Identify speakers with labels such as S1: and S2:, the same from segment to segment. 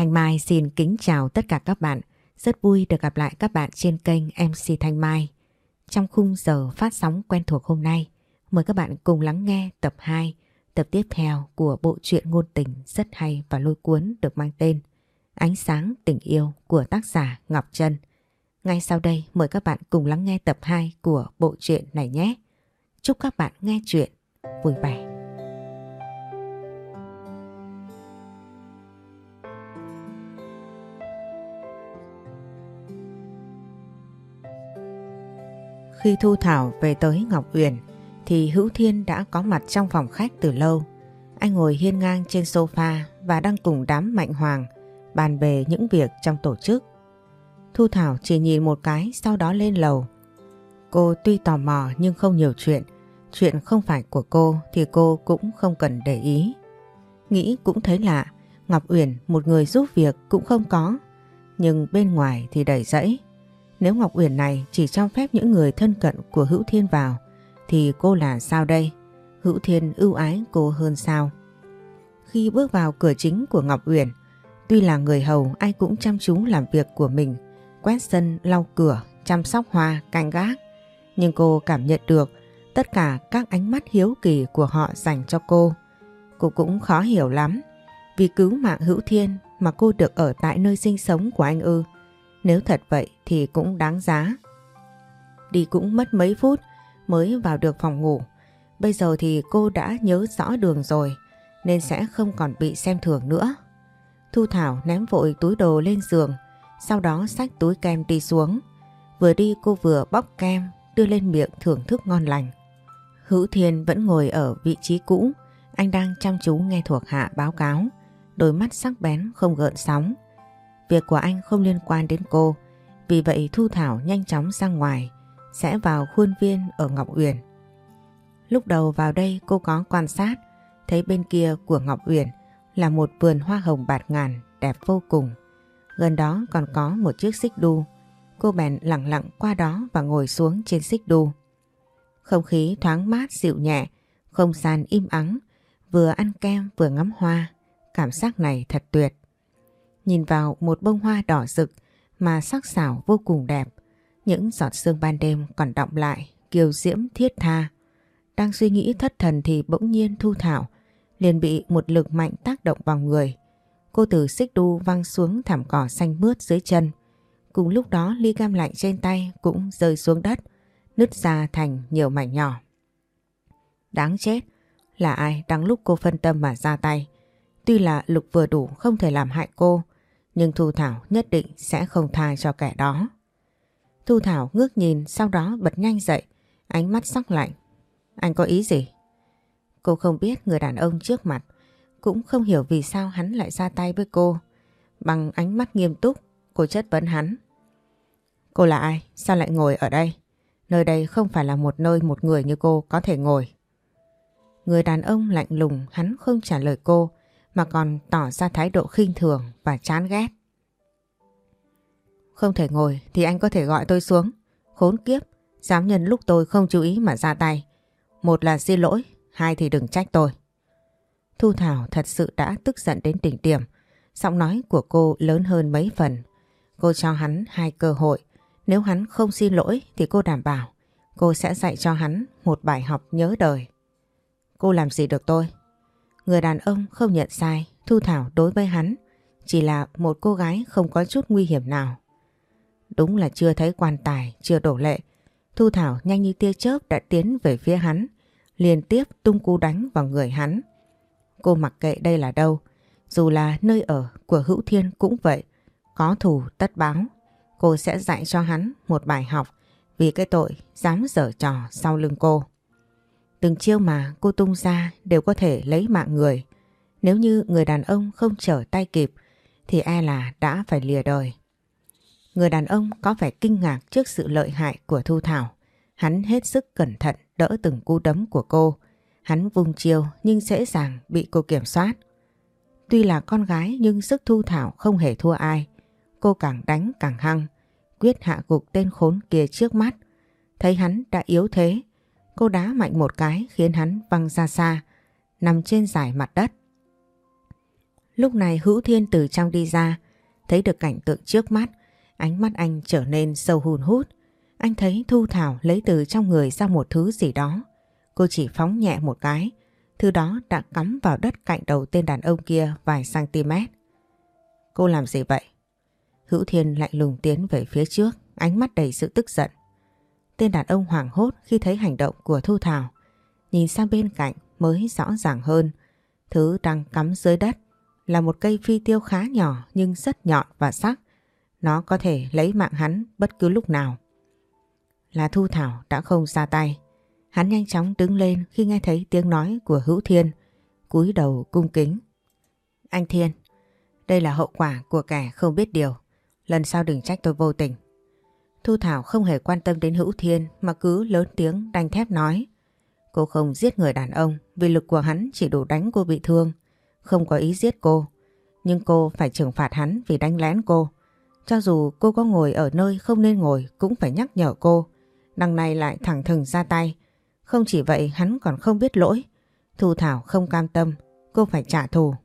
S1: Thanh Mai xin kính chào tất cả các bạn. Rất vui được gặp lại các bạn trên kênh MC Thanh Mai. Trong khung giờ phát sóng quen thuộc hôm nay, mời các bạn cùng lắng nghe tập 2, tập tiếp theo của bộ truyện ngôn tình rất hay và lôi cuốn được mang tên Ánh sáng tình yêu của tác giả Ngọc Trân. Ngay sau đây mời các bạn cùng lắng nghe tập 2 của bộ truyện này nhé. Chúc các bạn nghe truyện vui vẻ. Khi Thu Thảo về tới Ngọc Uyển thì Hữu Thiên đã có mặt trong phòng khách từ lâu. Anh ngồi hiên ngang trên sofa và đang cùng đám Mạnh Hoàng bàn về những việc trong tổ chức. Thu Thảo chỉ nhìn một cái sau đó lên lầu. Cô tuy tò mò nhưng không nhiều chuyện. Chuyện không phải của cô thì cô cũng không cần để ý. Nghĩ cũng thấy lạ, Ngọc Uyển một người giúp việc cũng không có. Nhưng bên ngoài thì đầy rẫy. Nếu Ngọc Uyển này chỉ cho phép những người thân cận của Hữu Thiên vào thì cô là sao đây? Hữu Thiên ưu ái cô hơn sao? Khi bước vào cửa chính của Ngọc Uyển, tuy là người hầu ai cũng chăm chú làm việc của mình, quét sân, lau cửa, chăm sóc hoa, canh gác. Nhưng cô cảm nhận được tất cả các ánh mắt hiếu kỳ của họ dành cho cô. Cô cũng khó hiểu lắm. Vì cứu mạng Hữu Thiên mà cô được ở tại nơi sinh sống của anh ư? Nếu thật vậy thì cũng đáng giá. Đi cũng mất mấy phút mới vào được phòng ngủ. Bây giờ thì cô đã nhớ rõ đường rồi nên sẽ không còn bị xem thường nữa. Thu Thảo ném vội túi đồ lên giường, sau đó xách túi kem đi xuống. Vừa đi cô vừa bóc kem đưa lên miệng thưởng thức ngon lành. Hữu Thiên vẫn ngồi ở vị trí cũ, anh đang chăm chú nghe thuộc hạ báo cáo, đôi mắt sắc bén không gợn sóng. Việc của anh không liên quan đến cô, vì vậy Thu Thảo nhanh chóng ra ngoài, sẽ vào khuôn viên ở Ngọc Uyển. Lúc đầu vào đây cô có quan sát, thấy bên kia của Ngọc Uyển là một vườn hoa hồng bạt ngàn đẹp vô cùng. Gần đó còn có một chiếc xích đu. Cô bèn lặng lặng qua đó và ngồi xuống trên xích đu. Không khí thoáng mát dịu nhẹ, không gian im ắng, vừa ăn kem vừa ngắm hoa. Cảm giác này thật tuyệt. Nhìn vào một bông hoa đỏ rực mà sắc sảo vô cùng đẹp. Những giọt sương ban đêm còn đọng lại, kiều diễm thiết tha. Đang suy nghĩ thất thần thì bỗng nhiên Thu Thảo liền bị một lực mạnh tác động vào người. Cô từ xích đu văng xuống thảm cỏ xanh mướt dưới chân. Cùng lúc đó ly cam lạnh trên tay cũng rơi xuống đất, nứt ra thành nhiều mảnh nhỏ. Đáng chết, là ai đang lúc cô phân tâm mà ra tay? Tuy là lực vừa đủ không thể làm hại cô, nhưng Thu Thảo nhất định sẽ không tha cho kẻ đó. Thu Thảo ngước nhìn sau đó bật nhanh dậy, ánh mắt sắc lạnh. Anh có ý gì? Cô không biết người đàn ông trước mặt, cũng không hiểu vì sao hắn lại ra tay với cô. Bằng ánh mắt nghiêm túc, cô chất vấn hắn. Cô là ai? Sao lại ngồi ở đây? Nơi đây không phải là một nơi một người như cô có thể ngồi. Người đàn ông lạnh lùng, hắn không trả lời cô mà còn tỏ ra thái độ khinh thường và chán ghét. Không thể ngồi thì anh có thể gọi tôi xuống. Khốn kiếp, dám nhân lúc tôi không chú ý mà ra tay. Một là xin lỗi, hai thì đừng trách tôi. Thu Thảo thật sự đã tức giận đến đỉnh điểm. Giọng nói của cô lớn hơn mấy phần. Cô cho hắn hai cơ hội. Nếu hắn không xin lỗi thì cô đảm bảo cô sẽ dạy cho hắn một bài học nhớ đời. Cô làm gì được tôi? Người đàn ông không nhận sai. Thu Thảo đối với hắn chỉ là một cô gái không có chút nguy hiểm nào. Đúng là chưa thấy quan tài, chưa đổ lệ. Thu Thảo nhanh như tia chớp đã tiến về phía hắn, liên tiếp tung cú đánh vào người hắn. Cô mặc kệ đây là đâu, dù là nơi ở của Hữu Thiên cũng vậy, có thù tất báo. Cô sẽ dạy cho hắn một bài học vì cái tội dám giở trò sau lưng cô. Từng chiêu mà cô tung ra đều có thể lấy mạng người. Nếu như người đàn ông không trở tay kịp thì e là đã phải lìa đời. Người đàn ông có vẻ kinh ngạc trước sự lợi hại của Thu Thảo. Hắn hết sức cẩn thận đỡ từng cú đấm của cô. Hắn vung chiêu nhưng dễ dàng bị cô kiểm soát. Tuy là con gái nhưng sức Thu Thảo không hề thua ai. Cô càng đánh càng hăng, quyết hạ gục tên khốn kia trước mắt. Thấy hắn đã yếu thế, cô đá mạnh một cái khiến hắn văng ra xa, nằm trên dải mặt đất. Lúc này Hữu Thiên từ trong đi ra, thấy được cảnh tượng trước mắt, ánh mắt anh trở nên sâu hun hút. Anh thấy Thu Thảo lấy từ trong người ra một thứ gì đó. Cô chỉ phóng nhẹ một cái, thứ đó đã cắm vào đất cạnh đầu tên đàn ông kia vài cm. Cô làm gì vậy? Hữu Thiên lạnh lùng tiến về phía trước, ánh mắt đầy sự tức giận. Tên đàn ông hoảng hốt khi thấy hành động của Thu Thảo, nhìn sang bên cạnh mới rõ ràng hơn. Thứ đang cắm dưới đất là một cây phi tiêu khá nhỏ nhưng rất nhọn và sắc. Nó có thể lấy mạng hắn bất cứ lúc nào. Là Thu Thảo đã không ra tay. Hắn nhanh chóng đứng lên khi nghe thấy tiếng nói của Hữu Thiên, cúi đầu cung kính. Anh Thiên, đây là hậu quả của kẻ không biết điều. Lần sau đừng trách tôi vô tình. Thu Thảo không hề quan tâm đến Hữu Thiên mà cứ lớn tiếng đanh thép nói. Cô không giết người đàn ông vì lực của hắn chỉ đủ đánh cô bị thương, không có ý giết cô. Nhưng cô phải trừng phạt hắn vì đánh lén cô. Cho dù cô có ngồi ở nơi không nên ngồi cũng phải nhắc nhở cô. Đằng này lại thẳng thừng ra tay. Không chỉ vậy hắn còn không biết lỗi. Thu Thảo không cam tâm, cô phải trả thù.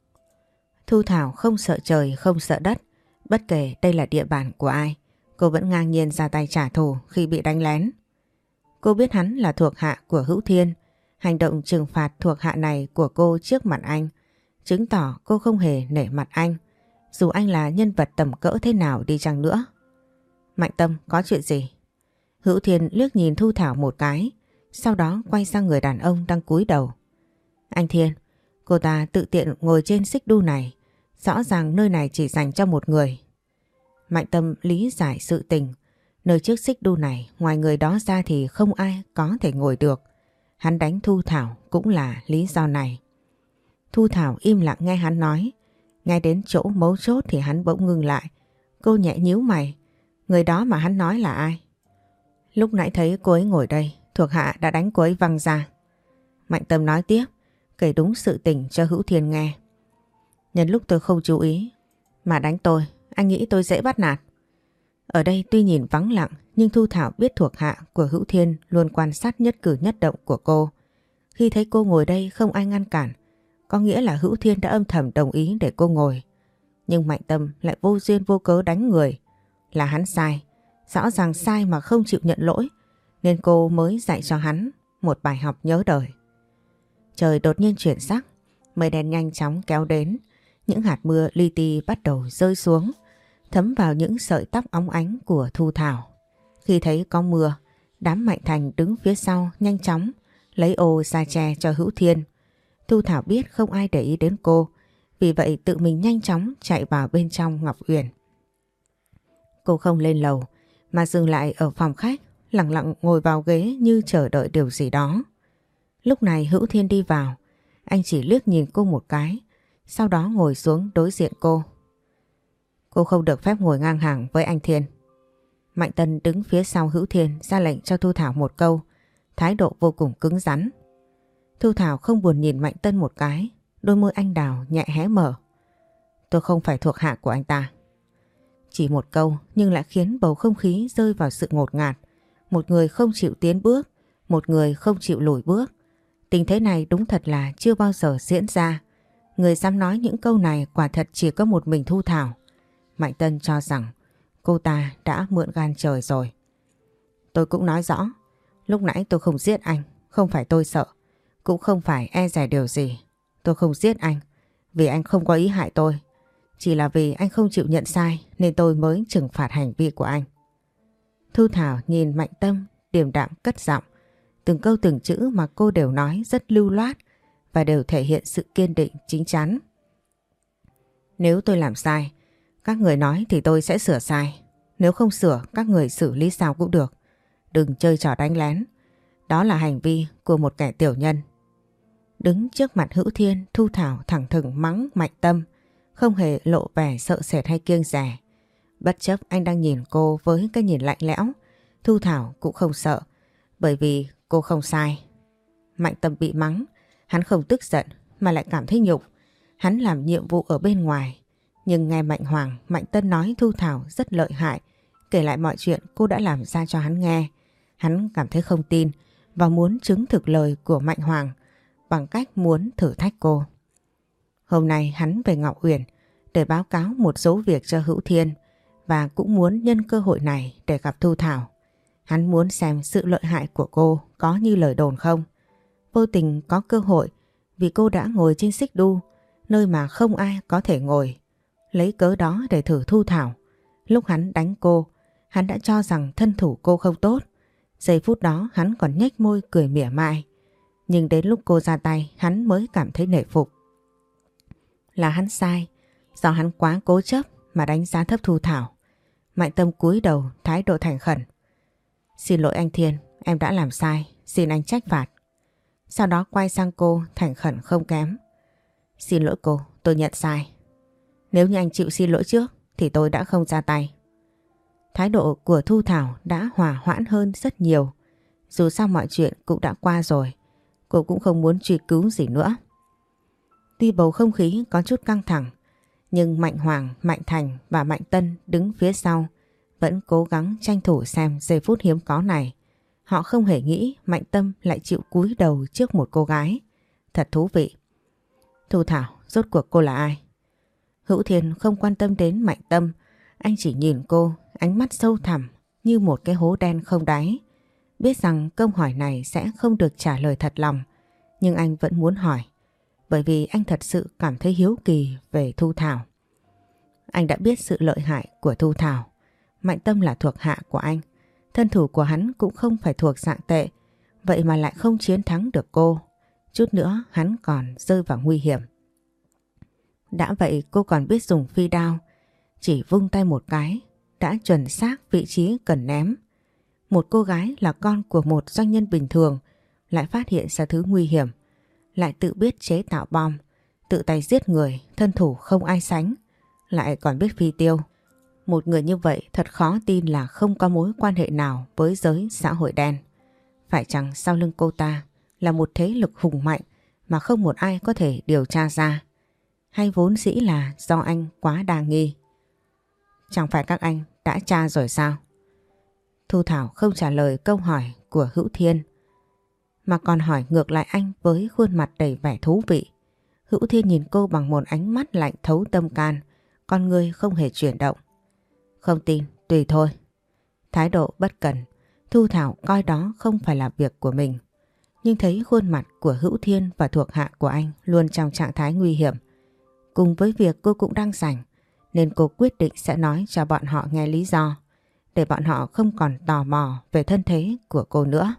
S1: Thu Thảo không sợ trời không sợ đất. Bất kể đây là địa bàn của ai, cô vẫn ngang nhiên ra tay trả thù khi bị đánh lén. Cô biết hắn là thuộc hạ của Hữu Thiên. Hành động trừng phạt thuộc hạ này của cô trước mặt anh chứng tỏ cô không hề nể mặt anh, dù anh là nhân vật tầm cỡ thế nào đi chăng nữa. Mạnh Tâm, có chuyện gì? Hữu Thiên liếc nhìn Thu Thảo một cái, sau đó quay sang người đàn ông đang cúi đầu. Anh Thiên, cô ta tự tiện ngồi trên xích đu này, rõ ràng nơi này chỉ dành cho một người. Mạnh Tâm lý giải sự tình, nơi chiếc xích đu này ngoài người đó ra thì không ai có thể ngồi được. Hắn đánh Thu Thảo cũng là lý do này. Thu Thảo im lặng nghe hắn nói. Ngay đến chỗ mấu chốt thì hắn bỗng ngưng lại. Cô nhẹ nhíu mày. Người đó mà hắn nói là ai? Lúc nãy thấy cô ấy ngồi đây, thuộc hạ đã đánh cô ấy văng ra. Mạnh Tâm nói tiếp, kể đúng sự tình cho Hữu Thiên nghe. Nhân lúc tôi không chú ý mà đánh tôi, anh nghĩ tôi dễ bắt nạt. Ở đây tuy nhìn vắng lặng nhưng Thu Thảo biết thuộc hạ của Hữu Thiên luôn quan sát nhất cử nhất động của cô. Khi thấy cô ngồi đây không ai ngăn cản, có nghĩa là Hữu Thiên đã âm thầm đồng ý để cô ngồi. Nhưng Mạnh Tâm lại vô duyên vô cớ đánh người. Là hắn sai, rõ ràng sai mà không chịu nhận lỗi, nên cô mới dạy cho hắn một bài học nhớ đời. Trời đột nhiên chuyển sắc, mây đen nhanh chóng kéo đến, những hạt mưa li ti bắt đầu rơi xuống, thấm vào những sợi tóc óng ánh của Thu Thảo. Khi thấy có mưa, đám Mạnh Thành đứng phía sau nhanh chóng lấy ô ra che cho Hữu Thiên. Thu Thảo biết không ai để ý đến cô, vì vậy tự mình nhanh chóng chạy vào bên trong Ngọc Uyển. Cô không lên lầu mà dừng lại ở phòng khách, lặng lặng ngồi vào ghế như chờ đợi điều gì đó. Lúc này Hữu Thiên đi vào, anh chỉ liếc nhìn cô một cái, sau đó ngồi xuống đối diện cô. Cô không được phép ngồi ngang hàng với anh Thiên. Mạnh Tân đứng phía sau Hữu Thiên ra lệnh cho Thu Thảo một câu, thái độ vô cùng cứng rắn. Thu Thảo không buồn nhìn Mạnh Tân một cái, đôi môi anh đào nhẹ hé mở. Tôi không phải thuộc hạ của anh ta. Chỉ một câu nhưng lại khiến bầu không khí rơi vào sự ngột ngạt. Một người không chịu tiến bước, một người không chịu lùi bước. Tình thế này đúng thật là chưa bao giờ diễn ra. Người dám nói những câu này quả thật chỉ có một mình Thu Thảo. Mạnh Tân cho rằng cô ta đã mượn gan trời rồi. Tôi cũng nói rõ, lúc nãy tôi không giết anh, không phải tôi sợ, cũng không phải e dè điều gì. Tôi không giết anh vì anh không có ý hại tôi. Chỉ là vì anh không chịu nhận sai nên tôi mới trừng phạt hành vi của anh. Thu Thảo nhìn Mạnh Tâm điềm đạm cất giọng. Từng câu từng chữ mà cô đều nói rất lưu loát và đều thể hiện sự kiên định chín chắn. Nếu tôi làm sai, các người nói thì tôi sẽ sửa sai. Nếu không sửa, các người xử lý sao cũng được. Đừng chơi trò đánh lén. Đó là hành vi của một kẻ tiểu nhân. Đứng trước mặt Hữu Thiên, Thu Thảo thẳng thừng mắng Mạnh Tâm, không hề lộ vẻ sợ sệt hay kiêng dè. Bất chấp anh đang nhìn cô với cái nhìn lạnh lẽo, Thu Thảo cũng không sợ, bởi vì cô không sai. Mạnh Tâm bị mắng, hắn không tức giận mà lại cảm thấy nhục. Hắn làm nhiệm vụ ở bên ngoài, nhưng nghe Mạnh Hoàng, Mạnh Tân nói Thu Thảo rất lợi hại, kể lại mọi chuyện cô đã làm ra cho hắn nghe. Hắn cảm thấy không tin và muốn chứng thực lời của Mạnh Hoàng bằng cách muốn thử thách cô. Hôm nay hắn về Ngọc Uyển để báo cáo một số việc cho Hữu Thiên và cũng muốn nhân cơ hội này để gặp Thu Thảo. Hắn muốn xem sự lợi hại của cô có như lời đồn không. Vô tình có cơ hội vì cô đã ngồi trên xích đu, nơi mà không ai có thể ngồi. Lấy cớ đó để thử Thu Thảo. Lúc hắn đánh cô, hắn đã cho rằng thân thủ cô không tốt. Giây phút đó hắn còn nhếch môi cười mỉa mai. Nhưng đến lúc cô ra tay, hắn mới cảm thấy nể phục. Là hắn sai, do hắn quá cố chấp mà đánh giá thấp Thu Thảo. Mạnh Tâm cúi đầu thái độ thành khẩn. Xin lỗi anh Thiên, em đã làm sai, xin anh trách phạt. Sau đó quay sang cô thành khẩn không kém. Xin lỗi cô, tôi nhận sai. Nếu như anh chịu xin lỗi trước thì tôi đã không ra tay. Thái độ của Thu Thảo đã hòa hoãn hơn rất nhiều. Dù sao mọi chuyện cũng đã qua rồi, cô cũng không muốn truy cứu gì nữa. Tuy bầu không khí có chút căng thẳng, nhưng Mạnh Hoàng, Mạnh Thành và Mạnh Tân đứng phía sau vẫn cố gắng tranh thủ xem giây phút hiếm có này. Họ không hề nghĩ Mạnh Tâm lại chịu cúi đầu trước một cô gái. Thật thú vị. Thu Thảo, rốt cuộc cô là ai? Hữu Thiên không quan tâm đến Mạnh Tâm. Anh chỉ nhìn cô, ánh mắt sâu thẳm như một cái hố đen không đáy. Biết rằng câu hỏi này sẽ không được trả lời thật lòng, nhưng anh vẫn muốn hỏi. Bởi vì anh thật sự cảm thấy hiếu kỳ về Thu Thảo. Anh đã biết sự lợi hại của Thu Thảo. Mạnh Tâm là thuộc hạ của anh. Thân thủ của hắn cũng không phải thuộc dạng tệ. Vậy mà lại không chiến thắng được cô. Chút nữa hắn còn rơi vào nguy hiểm. Đã vậy cô còn biết dùng phi đao. Chỉ vung tay một cái đã chuẩn xác vị trí cần ném. Một cô gái là con của một doanh nhân bình thường lại phát hiện ra thứ nguy hiểm. Lại tự biết chế tạo bom, tự tay giết người, thân thủ không ai sánh. Lại còn biết phi tiêu. Một người như vậy thật khó tin là không có mối quan hệ nào với giới xã hội đen. Phải chăng sau lưng cô ta là một thế lực hùng mạnh mà không một ai có thể điều tra ra? Hay vốn dĩ là do anh quá đa nghi? Chẳng phải các anh đã tra rồi sao? Thu Thảo không trả lời câu hỏi của Hữu Thiên, mà còn hỏi ngược lại anh với khuôn mặt đầy vẻ thú vị. Hữu Thiên nhìn cô bằng một ánh mắt lạnh thấu tâm can, con người không hề chuyển động. Không tin, tùy thôi. Thái độ bất cần, Thu Thảo coi đó không phải là việc của mình. Nhưng thấy khuôn mặt của Hữu Thiên và thuộc hạ của anh luôn trong trạng thái nguy hiểm. Cùng với việc cô cũng đang rảnh, nên cô quyết định sẽ nói cho bọn họ nghe lý do, để bọn họ không còn tò mò về thân thế của cô nữa.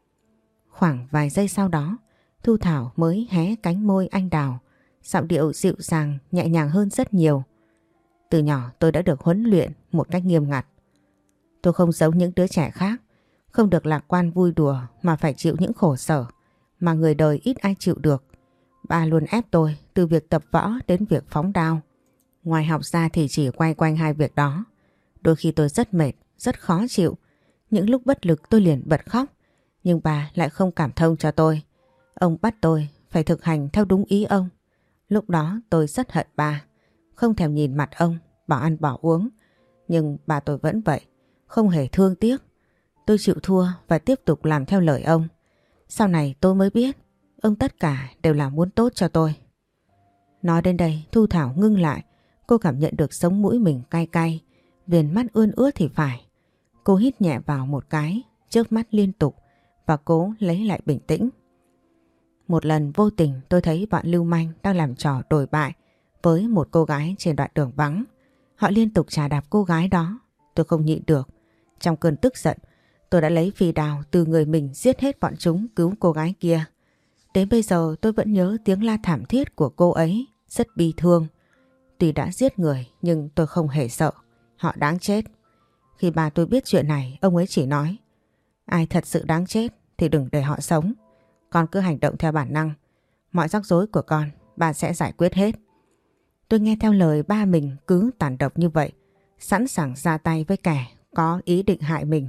S1: Khoảng vài giây sau đó, Thu Thảo mới hé cánh môi anh đào, giọng điệu dịu dàng, nhẹ nhàng hơn rất nhiều. Từ nhỏ tôi đã được huấn luyện một cách nghiêm ngặt. Tôi không giống những đứa trẻ khác, không được lạc quan vui đùa mà phải chịu những khổ sở mà người đời ít ai chịu được. Ba luôn ép tôi từ việc tập võ đến việc phóng đao. Ngoài học ra thì chỉ quay quanh hai việc đó. Đôi khi tôi rất mệt, rất khó chịu. Những lúc bất lực tôi liền bật khóc. Nhưng bà lại không cảm thông cho tôi. Ông bắt tôi phải thực hành theo đúng ý ông. Lúc đó tôi rất hận bà. Không thèm nhìn mặt ông, bỏ ăn bỏ uống. Nhưng bà tôi vẫn vậy, không hề thương tiếc. Tôi chịu thua và tiếp tục làm theo lời ông. Sau này tôi mới biết ông tất cả đều là muốn tốt cho tôi. Nói đến đây Thu Thảo ngưng lại. Cô cảm nhận được sống mũi mình cay cay, viền mắt ươn ướt thì phải. Cô hít nhẹ vào một cái, chớp mắt liên tục và cố lấy lại bình tĩnh. Một lần vô tình tôi thấy bọn lưu manh đang làm trò đồi bại với một cô gái trên đoạn đường vắng. Họ liên tục chà đạp cô gái đó. Tôi không nhịn được. Trong cơn tức giận, tôi đã lấy phi đao từ người mình giết hết bọn chúng cứu cô gái kia. Đến bây giờ tôi vẫn nhớ tiếng la thảm thiết của cô ấy, rất bi thương. Tuy đã giết người nhưng tôi không hề sợ. Họ đáng chết. Khi bà tôi biết chuyện này, ông ấy chỉ nói: ai thật sự đáng chết thì đừng để họ sống. Con cứ hành động theo bản năng. Mọi rắc rối của con, bà sẽ giải quyết hết. Tôi nghe theo lời ba mình cứ tàn độc như vậy, sẵn sàng ra tay với kẻ có ý định hại mình.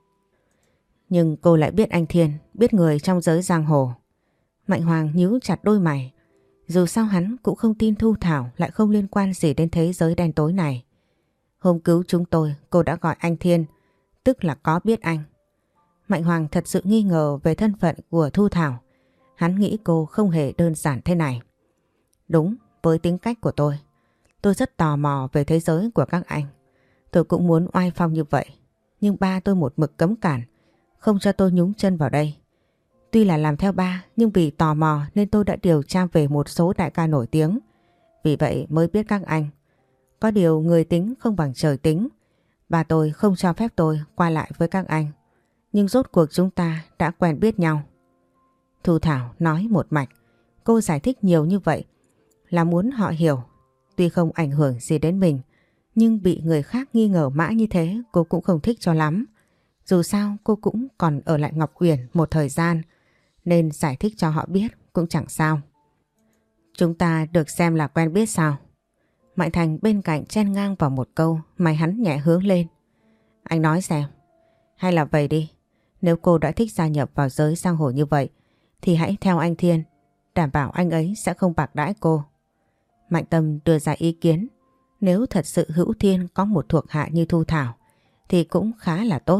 S1: Nhưng cô lại biết anh Thiên, biết người trong giới giang hồ. Mạnh Hoàng nhíu chặt đôi mày. Dù sao hắn cũng không tin Thu Thảo lại không liên quan gì đến thế giới đen tối này. Hôm cứu chúng tôi, cô đã gọi anh Thiên, tức là có biết anh. Mạnh Hoàng thật sự nghi ngờ về thân phận của Thu Thảo. Hắn nghĩ cô không hề đơn giản thế này. Đúng, với tính cách của tôi. Tôi rất tò mò về thế giới của các anh. Tôi cũng muốn oai phong như vậy. Nhưng ba tôi một mực cấm cản, không cho tôi nhúng chân vào đây. Tuy là làm theo ba, nhưng vì tò mò nên tôi đã điều tra về một số đại ca nổi tiếng. Vì vậy mới biết các anh. Có điều người tính không bằng trời tính. Ba tôi không cho phép tôi qua lại với các anh. Nhưng rốt cuộc chúng ta đã quen biết nhau. Thu Thảo nói một mạch. Cô giải thích nhiều như vậy là muốn họ hiểu. Tuy không ảnh hưởng gì đến mình, nhưng bị người khác nghi ngờ mãi như thế cô cũng không thích cho lắm. Dù sao cô cũng còn ở lại Ngọc Uyển một thời gian, nên giải thích cho họ biết cũng chẳng sao. Chúng ta được xem là quen biết sao? Mạnh Thành bên cạnh chen ngang vào một câu, mày hắn nhẹ hướng lên. Anh nói xem. Hay là vậy đi, nếu cô đã thích gia nhập vào giới giang hồ như vậy thì hãy theo anh Thiên, đảm bảo anh ấy sẽ không bạc đãi cô. Mạnh Tâm đưa ra ý kiến, nếu thật sự Hữu Thiên có một thuộc hạ như Thu Thảo thì cũng khá là tốt.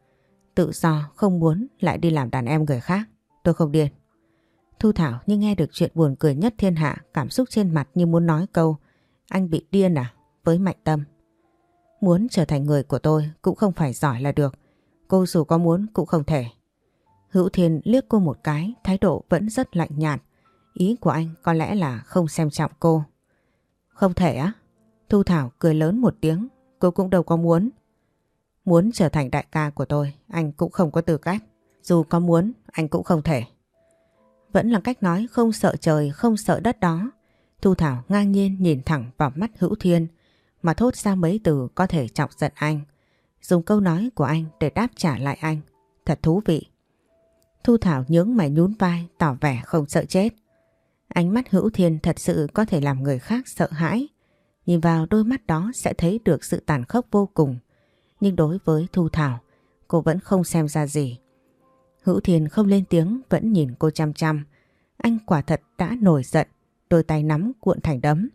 S1: Tự do không muốn lại đi làm đàn em người khác, tôi không điên. Thu Thảo như nghe được chuyện buồn cười nhất thiên hạ, cảm xúc trên mặt như muốn nói câu anh bị điên à với Mạnh Tâm. Muốn trở thành người của tôi cũng không phải giỏi là được, cô dù có muốn cũng không thể. Hữu Thiên liếc cô một cái, thái độ vẫn rất lạnh nhạt. Ý của anh có lẽ là không xem trọng cô. Không thể á? Thu Thảo cười lớn một tiếng, cô cũng đâu có muốn. Muốn trở thành đại ca của tôi, anh cũng không có tư cách. Dù có muốn, anh cũng không thể. Vẫn là cách nói không sợ trời, không sợ đất đó. Thu Thảo ngang nhiên nhìn thẳng vào mắt Hữu Thiên mà thốt ra mấy từ có thể chọc giận anh. Dùng câu nói của anh để đáp trả lại anh. Thật thú vị. Thu Thảo nhướng mày nhún vai, tỏ vẻ không sợ chết. Ánh mắt Hữu Thiên thật sự có thể làm người khác sợ hãi. Nhìn vào đôi mắt đó sẽ thấy được sự tàn khốc vô cùng. Nhưng đối với Thu Thảo, cô vẫn không xem ra gì. Hữu Thiên không lên tiếng, vẫn nhìn cô chăm chăm. Anh quả thật đã nổi giận, đôi tay nắm cuộn thành đấm.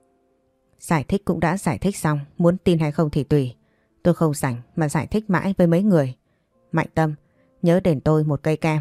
S1: Giải thích cũng đã giải thích xong, muốn tin hay không thì tùy. Tôi không rảnh mà giải thích mãi với mấy người. Mạnh Tâm, nhớ đền tôi một cây kem.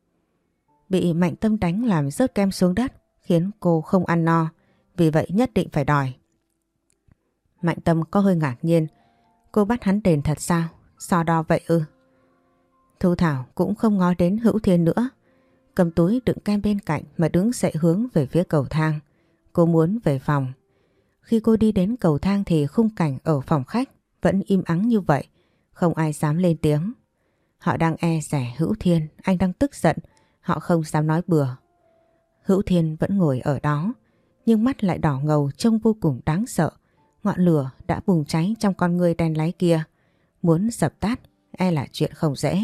S1: Bị Mạnh Tâm đánh làm rớt kem xuống đất, khiến cô không ăn no, vì vậy nhất định phải đòi. Mạnh Tâm có hơi ngạc nhiên, cô bắt hắn đền thật sao? So đo vậy ư? Thu Thảo cũng không ngó đến Hữu Thiên nữa, cầm túi đựng kem bên cạnh mà đứng dậy hướng về phía cầu thang. Cô muốn về phòng. Khi cô đi đến cầu thang thì khung cảnh ở phòng khách vẫn im ắng như vậy, không ai dám lên tiếng. Họ đang e dè Hữu Thiên, anh đang tức giận, họ không dám nói bừa. Hữu Thiên vẫn ngồi ở đó, nhưng mắt lại đỏ ngầu trông vô cùng đáng sợ. Ngọn lửa đã bùng cháy trong con ngươi đen láy kia, muốn dập tắt e là chuyện không dễ.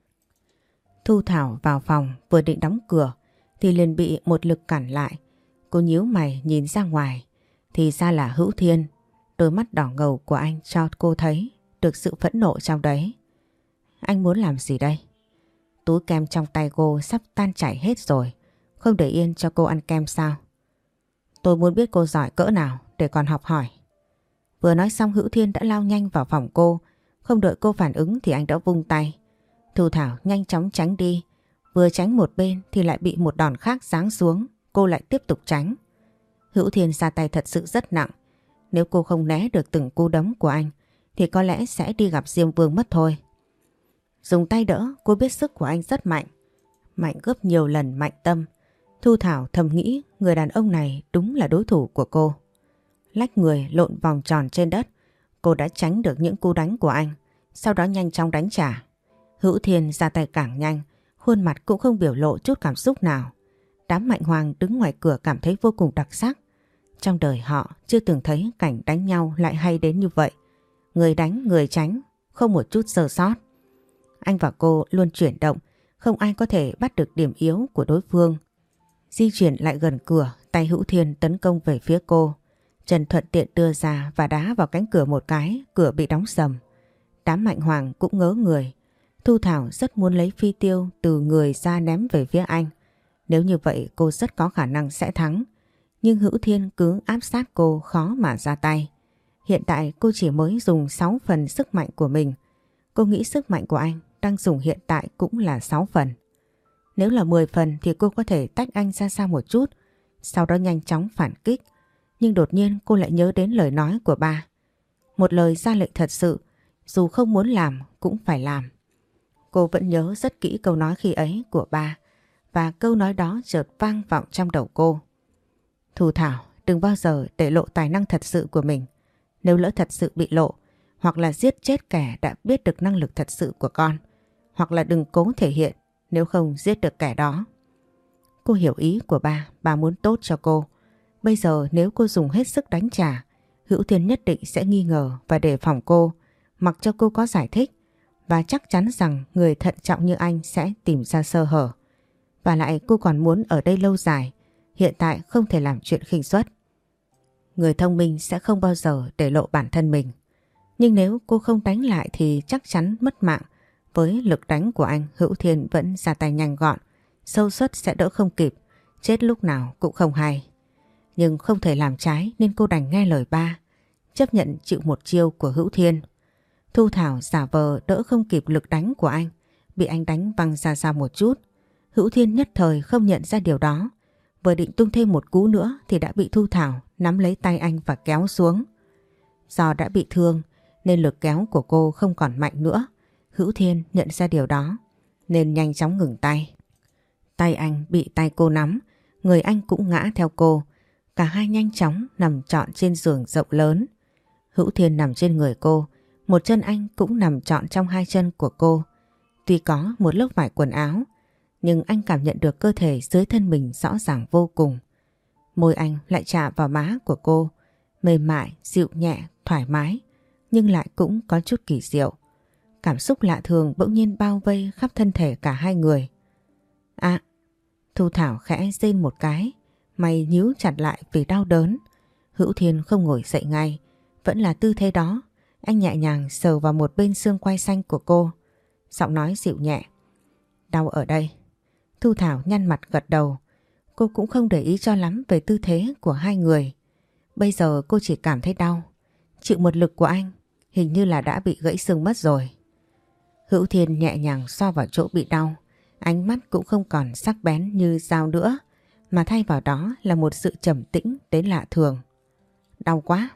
S1: Thu Thảo vào phòng vừa định đóng cửa thì liền bị một lực cản lại. Cô nhíu mày nhìn ra ngoài, thì ra là Hữu Thiên. Đôi mắt đỏ ngầu của anh cho cô thấy được sự phẫn nộ trong đấy. Anh muốn làm gì đây? Túi kem trong tay cô sắp tan chảy hết rồi, không để yên cho cô ăn kem sao? Tôi muốn biết cô giỏi cỡ nào để còn học hỏi. Vừa nói xong Hữu Thiên đã lao nhanh vào phòng cô, không đợi cô phản ứng thì anh đã vung tay. Thu Thảo nhanh chóng tránh đi, vừa tránh một bên thì lại bị một đòn khác giáng xuống, cô lại tiếp tục tránh. Hữu Thiên ra tay thật sự rất nặng, nếu cô không né được từng cú đấm của anh thì có lẽ sẽ đi gặp Diêm Vương mất thôi. Dùng tay đỡ, cô biết sức của anh rất mạnh, mạnh gấp nhiều lần Mạnh Tâm. Thu Thảo thầm nghĩ người đàn ông này đúng là đối thủ của cô. Lách người lộn vòng tròn trên đất, cô đã tránh được những cú đánh của anh, sau đó nhanh chóng đánh trả. Hữu Thiên ra tay càng nhanh, khuôn mặt cũng không biểu lộ chút cảm xúc nào. Đám Mạnh Hoàng đứng ngoài cửa cảm thấy vô cùng đặc sắc. Trong đời họ chưa từng thấy cảnh đánh nhau lại hay đến như vậy. Người đánh người tránh, không một chút sơ sót. Anh và cô luôn chuyển động, không ai có thể bắt được điểm yếu của đối phương. Di chuyển lại gần cửa, tay Hữu Thiên tấn công về phía cô. Trần thuận tiện đưa ra và đá vào cánh cửa một cái, cửa bị đóng sầm. Đám Mạnh Hoàng cũng ngớ người. Thu Thảo rất muốn lấy phi tiêu từ người ra ném về phía anh. Nếu như vậy cô rất có khả năng sẽ thắng. Nhưng Hữu Thiên cứ áp sát cô khó mà ra tay. Hiện tại cô chỉ mới dùng 6 phần sức mạnh của mình. Cô nghĩ sức mạnh của anh đang dùng hiện tại cũng là 6 phần. Nếu là 10 phần thì cô có thể tách anh ra xa một chút, sau đó nhanh chóng phản kích. Nhưng đột nhiên cô lại nhớ đến lời nói của ba. Một lời ra lệnh thật sự, dù không muốn làm cũng phải làm. Cô vẫn nhớ rất kỹ câu nói khi ấy của ba, và câu nói đó chợt vang vọng trong đầu cô. Thu Thảo, đừng bao giờ để lộ tài năng thật sự của mình. Nếu lỡ thật sự bị lộ, hoặc là giết chết kẻ đã biết được năng lực thật sự của con, hoặc là đừng cố thể hiện, nếu không giết được kẻ đó. Cô hiểu ý của ba muốn tốt cho cô. Bây giờ nếu cô dùng hết sức đánh trả, Hữu Thiên nhất định sẽ nghi ngờ và đề phòng cô, mặc cho cô có giải thích, và chắc chắn rằng người thận trọng như anh sẽ tìm ra sơ hở. Và lại cô còn muốn ở đây lâu dài, hiện tại không thể làm chuyện khinh suất. Người thông minh sẽ không bao giờ để lộ bản thân mình. Nhưng nếu cô không đánh lại thì chắc chắn mất mạng. Với lực đánh của anh, Hữu Thiên vẫn ra tay nhanh gọn, sâu suất sẽ đỡ không kịp, chết lúc nào cũng không hay. Nhưng không thể làm trái nên cô đành nghe lời ba, chấp nhận chịu một chiêu của Hữu Thiên. Thu Thảo giả vờ đỡ không kịp lực đánh của anh, bị anh đánh văng ra một chút. Hữu Thiên nhất thời không nhận ra điều đó, vừa định tung thêm một cú nữa thì đã bị Thu Thảo nắm lấy tay anh và kéo xuống. Do đã bị thương nên lực kéo của cô không còn mạnh nữa. Hữu Thiên nhận ra điều đó nên nhanh chóng ngừng tay. Tay anh bị tay cô nắm, người anh cũng ngã theo cô. Cả hai nhanh chóng nằm trọn trên giường rộng lớn. Hữu Thiên nằm trên người cô, một chân anh cũng nằm trọn trong hai chân của cô. Tuy có một lớp vải quần áo, nhưng anh cảm nhận được cơ thể dưới thân mình rõ ràng vô cùng. Môi anh lại chạm vào má của cô, mềm mại, dịu nhẹ, thoải mái, nhưng lại cũng có chút kỳ diệu. Cảm xúc lạ thường bỗng nhiên bao vây khắp thân thể cả hai người. À, Thu Thảo khẽ rên một cái, mày nhíu chặt lại vì đau đớn. Hữu Thiên không ngồi dậy ngay, vẫn là tư thế đó. Anh nhẹ nhàng sờ vào một bên xương quai xanh của cô, giọng nói dịu nhẹ. Đau ở đây. Thu Thảo nhăn mặt gật đầu. Cô cũng không để ý cho lắm về tư thế của hai người. Bây giờ cô chỉ cảm thấy đau. Chịu một lực của anh, hình như là đã bị gãy xương mất rồi. Hữu Thiên nhẹ nhàng xoa vào chỗ bị đau. Ánh mắt cũng không còn sắc bén như dao nữa, mà thay vào đó là một sự trầm tĩnh đến lạ thường. Đau quá.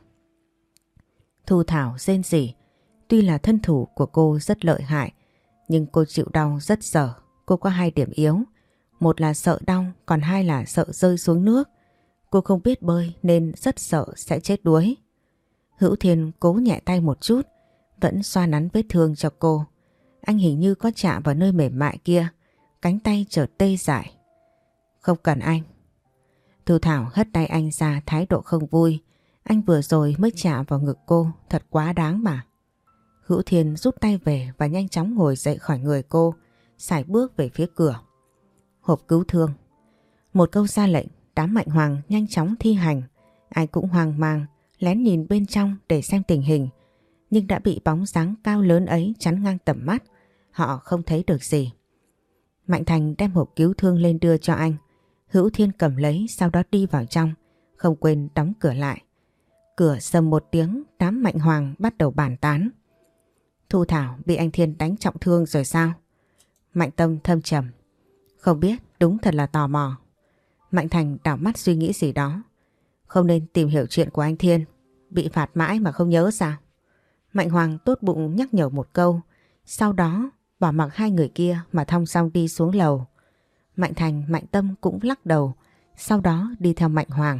S1: Thu Thảo rên rỉ. Tuy là thân thủ của cô rất lợi hại, nhưng cô chịu đau rất dở. Cô có hai điểm yếu. Một là sợ đau, còn hai là sợ rơi xuống nước. Cô không biết bơi nên rất sợ sẽ chết đuối. Hữu Thiên cố nhẹ tay một chút, vẫn xoa nắn vết thương cho cô. Anh hình như có chạm vào nơi mềm mại kia, cánh tay chợt tê dại. Không cần anh. Thu Thảo hất tay anh ra, thái độ không vui. Anh vừa rồi mới chạm vào ngực cô, thật quá đáng mà. Hữu Thiên rút tay về và nhanh chóng ngồi dậy khỏi người cô, sải bước về phía cửa. Hộp cứu thương. Một câu ra lệnh, đám Mạnh Hoàng nhanh chóng thi hành. Ai cũng hoang mang, lén nhìn bên trong để xem tình hình. Nhưng đã bị bóng dáng cao lớn ấy chắn ngang tầm mắt. Họ không thấy được gì. Mạnh Thành đem hộp cứu thương lên đưa cho anh. Hữu Thiên cầm lấy, sau đó đi vào trong, không quên đóng cửa lại. Cửa sầm một tiếng, đám Mạnh Hoàng bắt đầu bàn tán. Thu Thảo bị anh Thiên đánh trọng thương rồi sao? Mạnh Tâm thâm trầm. Không biết, đúng thật là tò mò. Mạnh Thành đảo mắt suy nghĩ gì đó. Không nên tìm hiểu chuyện của anh Thiên. Bị phạt mãi mà không nhớ sao? Mạnh Hoàng tốt bụng nhắc nhở một câu. Sau đó bỏ mặc hai người kia mà thong song đi xuống lầu. Mạnh Thành, Mạnh Tâm cũng lắc đầu, sau đó đi theo Mạnh Hoàng.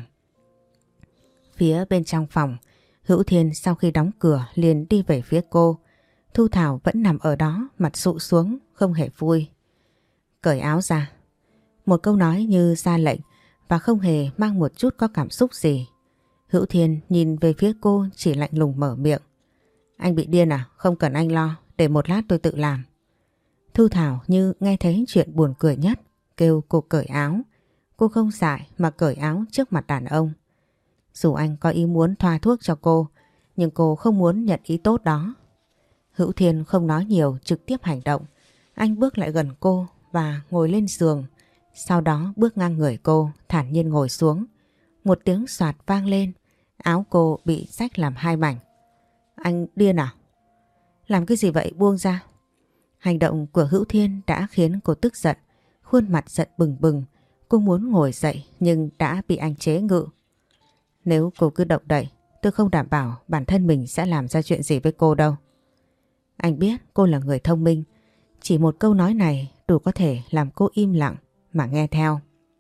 S1: Phía bên trong phòng, Hữu Thiên sau khi đóng cửa liền đi về phía cô. Thu Thảo vẫn nằm ở đó, mặt sụ xuống, không hề vui. Cởi áo ra. Một câu nói như ra lệnh và không hề mang một chút có cảm xúc gì. Hữu Thiên nhìn về phía cô, chỉ lạnh lùng mở miệng. Anh bị điên à? Không cần anh lo, để một lát tôi tự làm. Thu Thảo như nghe thấy chuyện buồn cười nhất, kêu cô cởi áo. Cô không dại mà cởi áo trước mặt đàn ông. Dù anh có ý muốn thoa thuốc cho cô, nhưng cô không muốn nhận ý tốt đó. Hữu Thiên không nói nhiều, trực tiếp hành động. Anh bước lại gần cô và ngồi lên giường. Sau đó bước ngang người cô, thản nhiên ngồi xuống. Một tiếng xoạt vang lên, áo cô bị rách làm hai mảnh. Anh điên à? Làm cái gì vậy, buông ra. Hành động của Hữu Thiên đã khiến cô tức giận, khuôn mặt giận bừng bừng. Cô muốn ngồi dậy nhưng đã bị anh chế ngự. Nếu cô cứ động đậy, tôi không đảm bảo bản thân mình sẽ làm ra chuyện gì với cô đâu. Anh biết cô là người thông minh, chỉ một câu nói này đủ có thể làm cô im lặng mà nghe theo.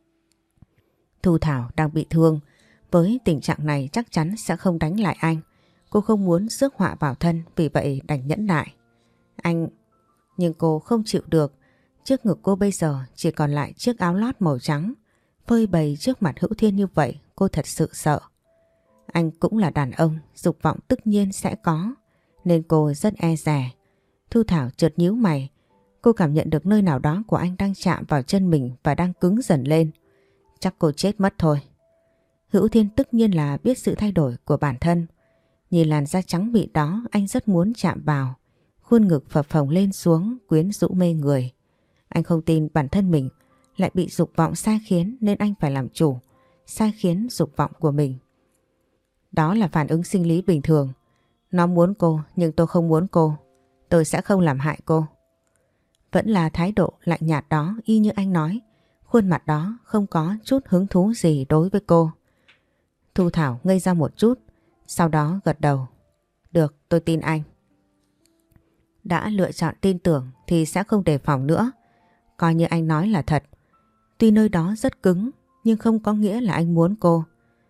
S1: Thu Thảo đang bị thương, với tình trạng này chắc chắn sẽ không đánh lại anh. Cô không muốn rước họa vào thân, vì vậy đành nhẫn nại. Anh... Nhưng cô không chịu được. Trước ngực cô bây giờ chỉ còn lại chiếc áo lót màu trắng. Phơi bày trước mặt Hữu Thiên như vậy cô thật sự sợ. Anh cũng là đàn ông, dục vọng tất nhiên sẽ có, nên cô rất e dè. Thu Thảo chợt nhíu mày. Cô cảm nhận được nơi nào đó của anh đang chạm vào chân mình và đang cứng dần lên. Chắc cô chết mất thôi. Hữu Thiên tất nhiên là biết sự thay đổi của bản thân. Nhìn làn da trắng mịn đó, anh rất muốn chạm vào. Khuôn ngực phập phồng lên xuống, quyến rũ mê người. Anh không tin bản thân mình lại bị dục vọng sai khiến, nên anh phải làm chủ, sai khiến dục vọng của mình. Đó là phản ứng sinh lý bình thường. Nó muốn cô nhưng tôi không muốn cô. Tôi sẽ không làm hại cô. Vẫn là thái độ lạnh nhạt đó, y như anh nói. Khuôn mặt đó không có chút hứng thú gì đối với cô. Thu Thảo ngây ra một chút, sau đó gật đầu. Được, tôi tin anh. Đã lựa chọn tin tưởng thì sẽ không đề phòng nữa. Coi như anh nói là thật. Tuy nơi đó rất cứng, nhưng không có nghĩa là anh muốn cô.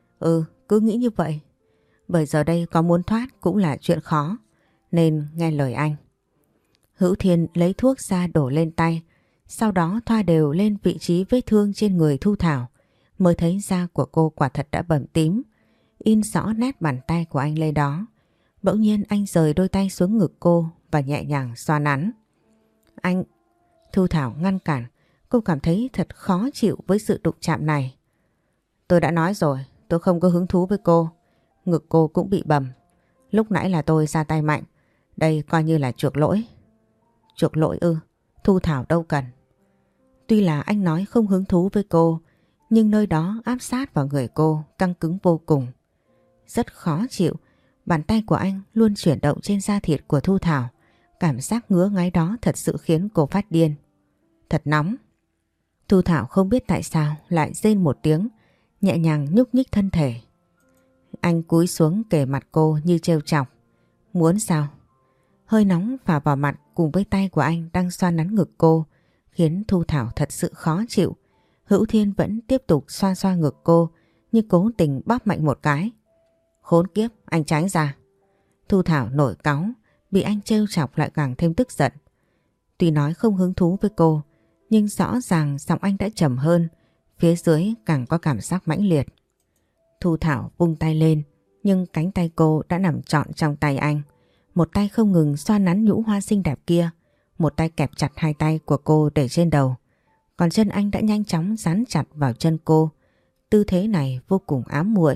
S1: Cứ nghĩ như vậy. Bởi giờ đây có muốn thoát cũng là chuyện khó, nên nghe lời anh. Hữu Thiên lấy thuốc ra đổ lên tay, sau đó thoa đều lên vị trí vết thương trên người Thu Thảo, mới thấy da của cô quả thật đã bầm tím, in rõ nét bàn tay của anh lên đó. Bỗng nhiên anh rời đôi tay xuống ngực cô và nhẹ nhàng xoa nắn. Anh... Thu Thảo ngăn cản, cô cảm thấy thật khó chịu với sự đụng chạm này. Tôi đã nói rồi, tôi không có hứng thú với cô. Ngực cô cũng bị bầm. Lúc nãy là tôi ra tay mạnh, đây coi như là chuộc lỗi. Chuộc lỗi ư? Thu Thảo đâu cần. Tuy là anh nói không hứng thú với cô, nhưng nơi đó áp sát vào người cô căng cứng vô cùng. Rất khó chịu, bàn tay của anh luôn chuyển động trên da thịt của Thu Thảo. Cảm giác ngứa ngáy đó thật sự khiến cô phát điên. Thật nóng. Thu Thảo không biết tại sao lại rên một tiếng, nhẹ nhàng nhúc nhích thân thể. Anh cúi xuống kề mặt cô như trêu chọc. Muốn sao? Hơi nóng phả vào mặt cùng với tay của anh đang xoa nắn ngực cô, khiến Thu Thảo thật sự khó chịu. Hữu Thiên vẫn tiếp tục xoa xoa ngực cô, nhưng cố tình bóp mạnh một cái. Khốn kiếp, anh tránh ra. Thu Thảo nổi cáu, bị anh trêu chọc lại càng thêm tức giận. Tuy nói không hứng thú với cô, nhưng rõ ràng giọng anh đã trầm hơn, phía dưới càng có cảm giác mãnh liệt. Thu Thảo vung tay lên, nhưng cánh tay cô đã nằm trọn trong tay anh. Một tay không ngừng xoa nắn nhũ hoa xinh đẹp kia, một tay kẹp chặt hai tay của cô để trên đầu. Còn chân anh đã nhanh chóng dán chặt vào chân cô. Tư thế này vô cùng ám muội.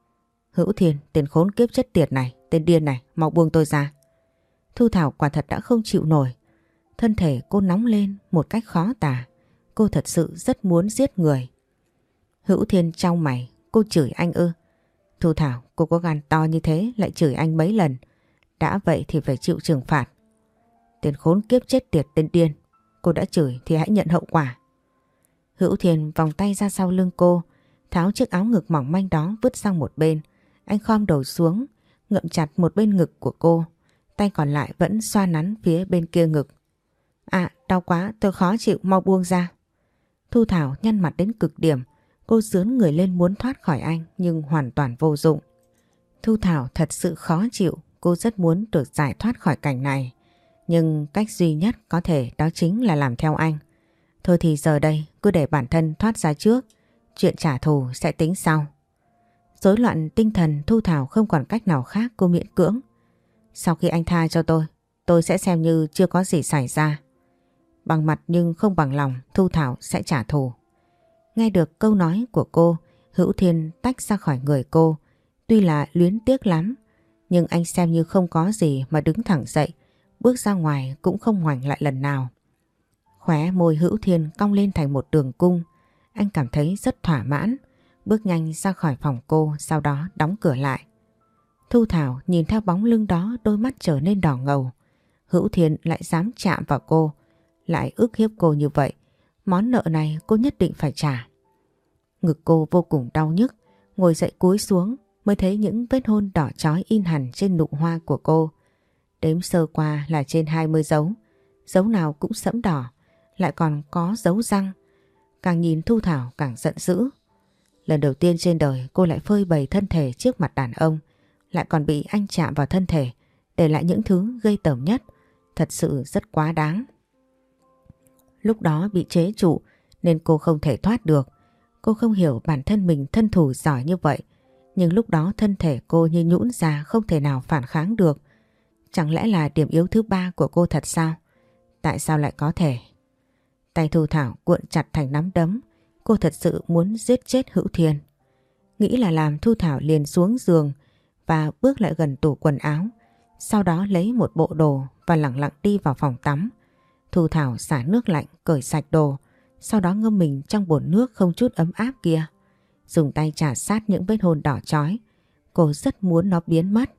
S1: Hữu Thiên, tên khốn kiếp chết tiệt này, tên điên này, mau buông tôi ra. Thu Thảo quả thật đã không chịu nổi. Thân thể cô nóng lên một cách khó tả. Cô thật sự rất muốn giết người. Hữu Thiên chau mày, cô chửi anh ư? Thu Thảo, cô có gan to như thế lại chửi anh mấy lần. Đã vậy thì phải chịu trừng phạt. Tên khốn kiếp chết tiệt, tên điên. Cô đã chửi thì hãy nhận hậu quả. Hữu Thiên vòng tay ra sau lưng cô, tháo chiếc áo ngực mỏng manh đó vứt sang một bên. Anh khom đầu xuống, ngậm chặt một bên ngực của cô. Tay còn lại vẫn xoa nắn phía bên kia ngực. À, đau quá, tôi khó chịu, mau buông ra. Thu Thảo nhăn mặt đến cực điểm. Cô dướn người lên muốn thoát khỏi anh nhưng hoàn toàn vô dụng. Thu Thảo thật sự khó chịu, cô rất muốn được giải thoát khỏi cảnh này. Nhưng cách duy nhất có thể đó chính là làm theo anh. Thôi thì giờ đây cứ để bản thân thoát ra trước, chuyện trả thù sẽ tính sau. Rối loạn tinh thần, Thu Thảo không còn cách nào khác, cô miễn cưỡng. Sau khi anh tha cho tôi sẽ xem như chưa có gì xảy ra. Bằng mặt nhưng không bằng lòng, Thu Thảo sẽ trả thù. Nghe được câu nói của cô, Hữu Thiên tách ra khỏi người cô. Tuy là luyến tiếc lắm, nhưng anh xem như không có gì mà đứng thẳng dậy, bước ra ngoài cũng không ngoảnh lại lần nào. Khóe môi Hữu Thiên cong lên thành một đường cung. Anh cảm thấy rất thỏa mãn, bước nhanh ra khỏi phòng cô, sau đó đóng cửa lại. Thu Thảo nhìn theo bóng lưng đó, đôi mắt trở nên đỏ ngầu. Hữu Thiên lại dám chạm vào cô, lại ức hiếp cô như vậy. Món nợ này cô nhất định phải trả. Ngực cô vô cùng đau nhức, ngồi dậy cúi xuống, mới thấy những vết hôn đỏ chói in hẳn trên nụ hoa của cô. Đếm sơ qua là trên 20 dấu, dấu nào cũng sẫm đỏ, lại còn có dấu răng. Càng nhìn Thu Thảo càng giận dữ. Lần đầu tiên trên đời cô lại phơi bày thân thể trước mặt đàn ông, lại còn bị anh chạm vào thân thể, để lại những thứ gây tởm nhất, thật sự rất quá đáng. Lúc đó bị chế trụ nên cô không thể thoát được. Cô không hiểu bản thân mình thân thủ giỏi như vậy, nhưng lúc đó thân thể cô như nhũn ra không thể nào phản kháng được. Chẳng lẽ là điểm yếu thứ ba của cô thật sao? Tại sao lại có thể? Tay Thu Thảo cuộn chặt thành nắm đấm, cô thật sự muốn giết chết Hữu Thiên. Nghĩ là làm, Thu Thảo liền xuống giường và bước lại gần tủ quần áo, sau đó lấy một bộ đồ và lẳng lặng đi vào phòng tắm. Thu Thảo xả nước lạnh cởi sạch đồ, sau đó ngâm mình trong bồn nước không chút ấm áp kia, dùng tay chà sát những vết hôn đỏ chói. Cô rất muốn nó biến mất.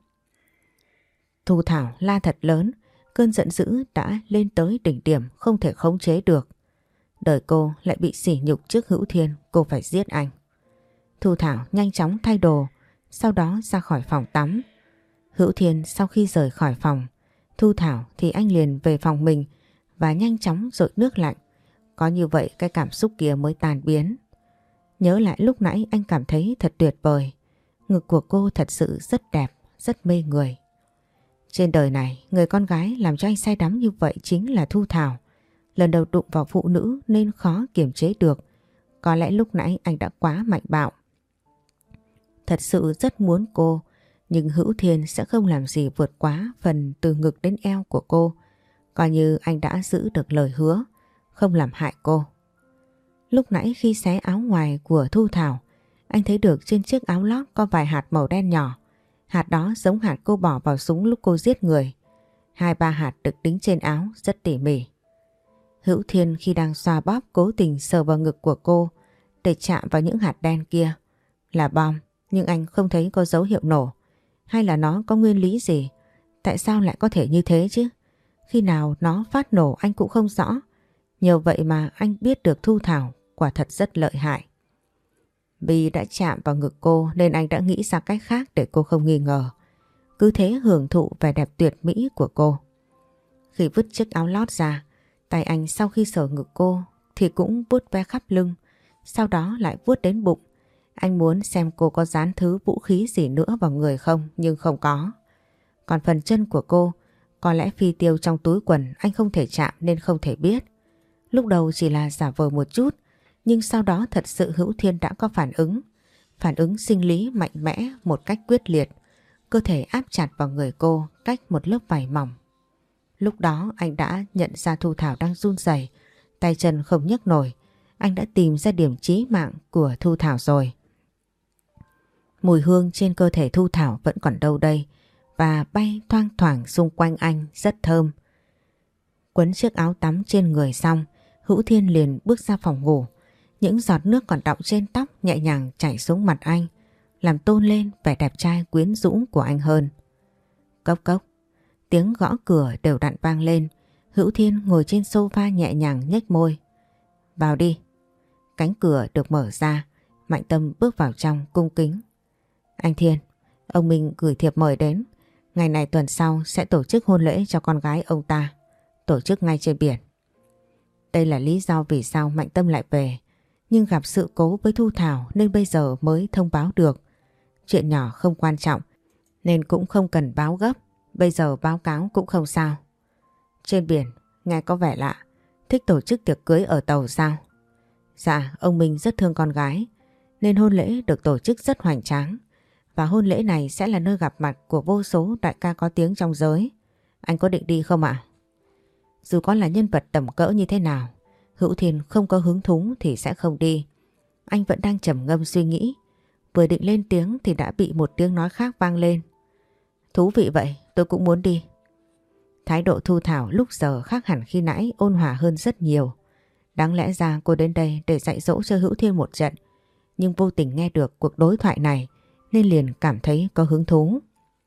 S1: Thu Thảo la thật lớn, cơn giận dữ đã lên tới đỉnh điểm không thể khống chế được. Đời cô lại bị sỉ nhục trước Hữu Thiên, cô phải giết anh. Thu Thảo nhanh chóng thay đồ, sau đó ra khỏi phòng tắm. Hữu Thiên sau khi rời khỏi phòng Thu Thảo thì anh liền về phòng mình và nhanh chóng dội nước lạnh. Có như vậy cái cảm xúc kia mới tan biến. Nhớ lại lúc nãy anh cảm thấy thật tuyệt vời. Ngực của cô thật sự rất đẹp, rất mê người. Trên đời này, người con gái làm cho anh say đắm như vậy chính là Thu Thảo. Lần đầu đụng vào phụ nữ nên khó kiềm chế được. Có lẽ lúc nãy anh đã quá mạnh bạo. Thật sự rất muốn cô, nhưng Hữu Thiên sẽ không làm gì vượt quá phần từ ngực đến eo của cô. Coi như anh đã giữ được lời hứa, không làm hại cô. Lúc nãy khi xé áo ngoài của Thu Thảo, anh thấy được trên chiếc áo lót có vài hạt màu đen nhỏ. Hạt đó giống hạt cô bỏ vào súng lúc cô giết người. 2-3 hạt được đính trên áo rất tỉ mỉ. Hữu Thiên khi đang xoa bóp cố tình sờ vào ngực của cô để chạm vào những hạt đen kia. Là bom, nhưng anh không thấy có dấu hiệu nổ. Hay là nó có nguyên lý gì? Tại sao lại có thể như thế chứ? Khi nào nó phát nổ anh cũng không rõ. Nhờ vậy mà anh biết được Thu Thảo quả thật rất lợi hại. Vì đã chạm vào ngực cô nên anh đã nghĩ ra cách khác để cô không nghi ngờ. Cứ thế hưởng thụ vẻ đẹp tuyệt mỹ của cô. Khi vứt chiếc áo lót ra, tay anh sau khi sờ ngực cô thì cũng vuốt ve khắp lưng, sau đó lại vuốt đến bụng. Anh muốn xem cô có dán thứ vũ khí gì nữa vào người không, nhưng không có. Còn phần chân của cô, có lẽ phi tiêu trong túi quần anh không thể chạm nên không thể biết. Lúc đầu chỉ là giả vờ một chút, nhưng sau đó thật sự Hữu Thiên đã có phản ứng. Phản ứng sinh lý mạnh mẽ một cách quyết liệt. Cơ thể áp chặt vào người cô cách một lớp vải mỏng. Lúc đó anh đã nhận ra Thu Thảo đang run rẩy, tay chân không nhấc nổi. Anh đã tìm ra điểm chí mạng của Thu Thảo rồi. Mùi hương trên cơ thể Thu Thảo vẫn còn đâu đây và bay thoang thoảng xung quanh anh rất thơm. Quấn chiếc áo tắm trên người xong, Hữu Thiên liền bước ra phòng ngủ. Những giọt nước còn đọng trên tóc nhẹ nhàng chảy xuống mặt anh, làm tôn lên vẻ đẹp trai quyến rũ của anh hơn. Cốc cốc, tiếng gõ cửa đều đặn vang lên. Hữu Thiên ngồi trên sofa nhẹ nhàng nhếch môi. Vào đi. Cánh cửa được mở ra, Mạnh Tâm bước vào trong cung kính. Anh Thiên, ông Minh gửi thiệp mời đến. Ngày này tuần sau sẽ tổ chức hôn lễ cho con gái ông ta. Tổ chức ngay trên biển. Đây là lý do vì sao Mạnh Tâm lại về. Nhưng gặp sự cố với Thu Thảo nên bây giờ mới thông báo được. Chuyện nhỏ không quan trọng nên cũng không cần báo gấp. Bây giờ báo cáo cũng không sao. Trên biển, nghe có vẻ lạ. Thích tổ chức tiệc cưới ở tàu sao? Dạ, ông Minh rất thương con gái nên hôn lễ được tổ chức rất hoành tráng. Và hôn lễ này sẽ là nơi gặp mặt của vô số đại ca có tiếng trong giới. Anh có định đi không ạ? Dù có là nhân vật tầm cỡ như thế nào, Hữu Thiên không có hứng thú thì sẽ không đi. Anh vẫn đang trầm ngâm suy nghĩ. Vừa định lên tiếng thì đã bị một tiếng nói khác vang lên. Thú vị vậy, tôi cũng muốn đi. Thái độ Thu Thảo lúc giờ khác hẳn khi nãy, ôn hòa hơn rất nhiều. Đáng lẽ ra cô đến đây để dạy dỗ cho Hữu Thiên một trận. Nhưng vô tình nghe được cuộc đối thoại này nên liền cảm thấy có hứng thú.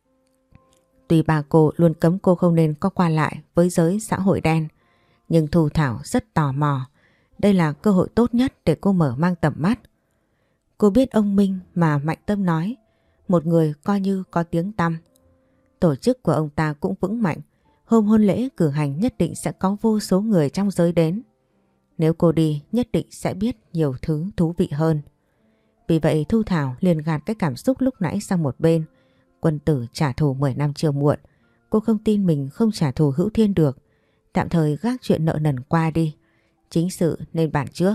S1: Tuy bà cô luôn cấm cô không nên có qua lại với giới xã hội đen, nhưng Thu Thảo rất tò mò. Đây là cơ hội tốt nhất để cô mở mang tầm mắt. Cô biết ông Minh mà Mạnh Tâm nói, một người coi như có tiếng tăm. Tổ chức của ông ta cũng vững mạnh. Hôm hôn lễ cử hành nhất định sẽ có vô số người trong giới đến. Nếu cô đi nhất định sẽ biết nhiều thứ thú vị hơn. Vì vậy Thu Thảo liền gạt cái cảm xúc lúc nãy sang một bên. Quân tử trả thù 10 năm chưa muộn. Cô không tin mình không trả thù Hữu Thiên được. Tạm thời gác chuyện nợ nần qua đi. Chính sự nên bàn trước.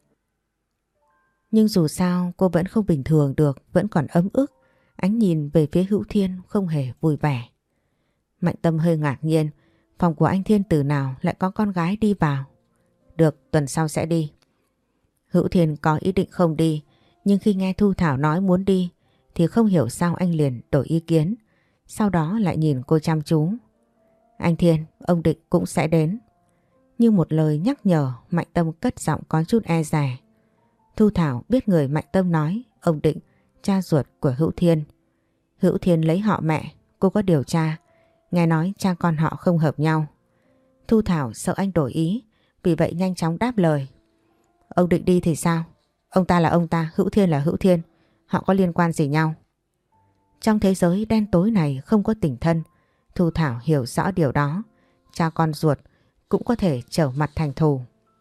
S1: Nhưng dù sao cô vẫn không bình thường được, vẫn còn ấm ức. Ánh nhìn về phía Hữu Thiên không hề vui vẻ. Mạnh Tâm hơi ngạc nhiên. Phòng của anh Thiên từ nào lại có con gái đi vào? Được, tuần sau sẽ đi. Hữu Thiên có ý định không đi, nhưng khi nghe Thu Thảo nói muốn đi thì không hiểu sao anh liền đổi ý kiến. Sau đó lại nhìn cô chăm chú. Anh Thiên, ông Định cũng sẽ đến. Như một lời nhắc nhở, Mạnh Tâm cất giọng có chút e dè. Thu Thảo biết người Mạnh Tâm nói, ông Định, cha ruột của Hữu Thiên. Hữu Thiên lấy họ mẹ, cô có điều tra. Nghe nói cha con họ không hợp nhau. Thu Thảo sợ anh đổi ý, vì vậy nhanh chóng đáp lời. Ông Định đi thì sao? Ông ta là ông ta, Hữu Thiên là Hữu Thiên. Họ có liên quan gì nhau? Trong thế giới đen tối này không có tình thân. Thu Thảo hiểu rõ điều đó. Cha con ruột cũng có thể trở mặt thành thù.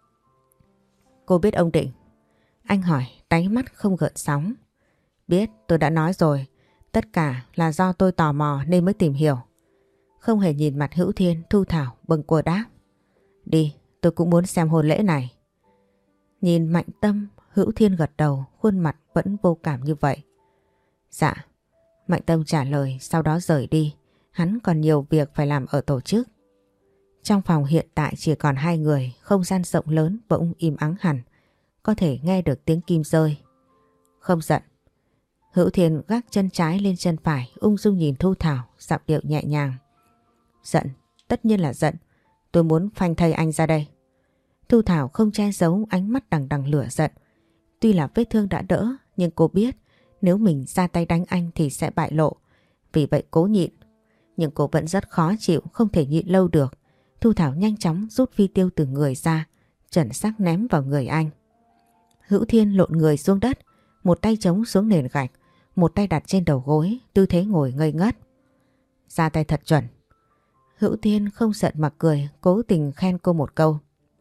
S1: Cô biết ông Định? Anh hỏi, đáy mắt không gợn sóng. Biết, tôi đã nói rồi. Tất cả là do tôi tò mò nên mới tìm hiểu. Không hề nhìn mặt Hữu Thiên, Thu Thảo bâng quơ đáp. Đi, tôi cũng muốn xem hôn lễ này. Nhìn Mạnh Tâm, Hữu Thiên gật đầu, khuôn mặt vẫn vô cảm như vậy. Dạ. Mạnh Tâm trả lời, sau đó rời đi. Hắn còn nhiều việc phải làm ở tổ chức. Trong phòng hiện tại chỉ còn hai người, không gian rộng lớn bỗng im ắng hẳn. Có thể nghe được tiếng kim rơi. Không giận. Hữu Thiên gác chân trái lên chân phải, ung dung nhìn Thu Thảo, giọng điệu nhẹ nhàng. Giận, tất nhiên là giận. Tôi muốn phanh thây anh ra đây. Thu Thảo không che giấu ánh mắt đằng đằng lửa giận. Tuy là vết thương đã đỡ, nhưng cô biết nếu mình ra tay đánh anh thì sẽ bại lộ. Vì vậy cố nhịn. Nhưng cô vẫn rất khó chịu, không thể nhịn lâu được. Thu Thảo nhanh chóng rút phi tiêu từ người ra, chuẩn xác ném vào người anh. Hữu Thiên lộn người xuống đất, một tay chống xuống nền gạch, một tay đặt trên đầu gối, tư thế ngồi ngây ngất. Ra tay thật chuẩn. Hữu Thiên không giận mà cười, cố tình khen cô một câu.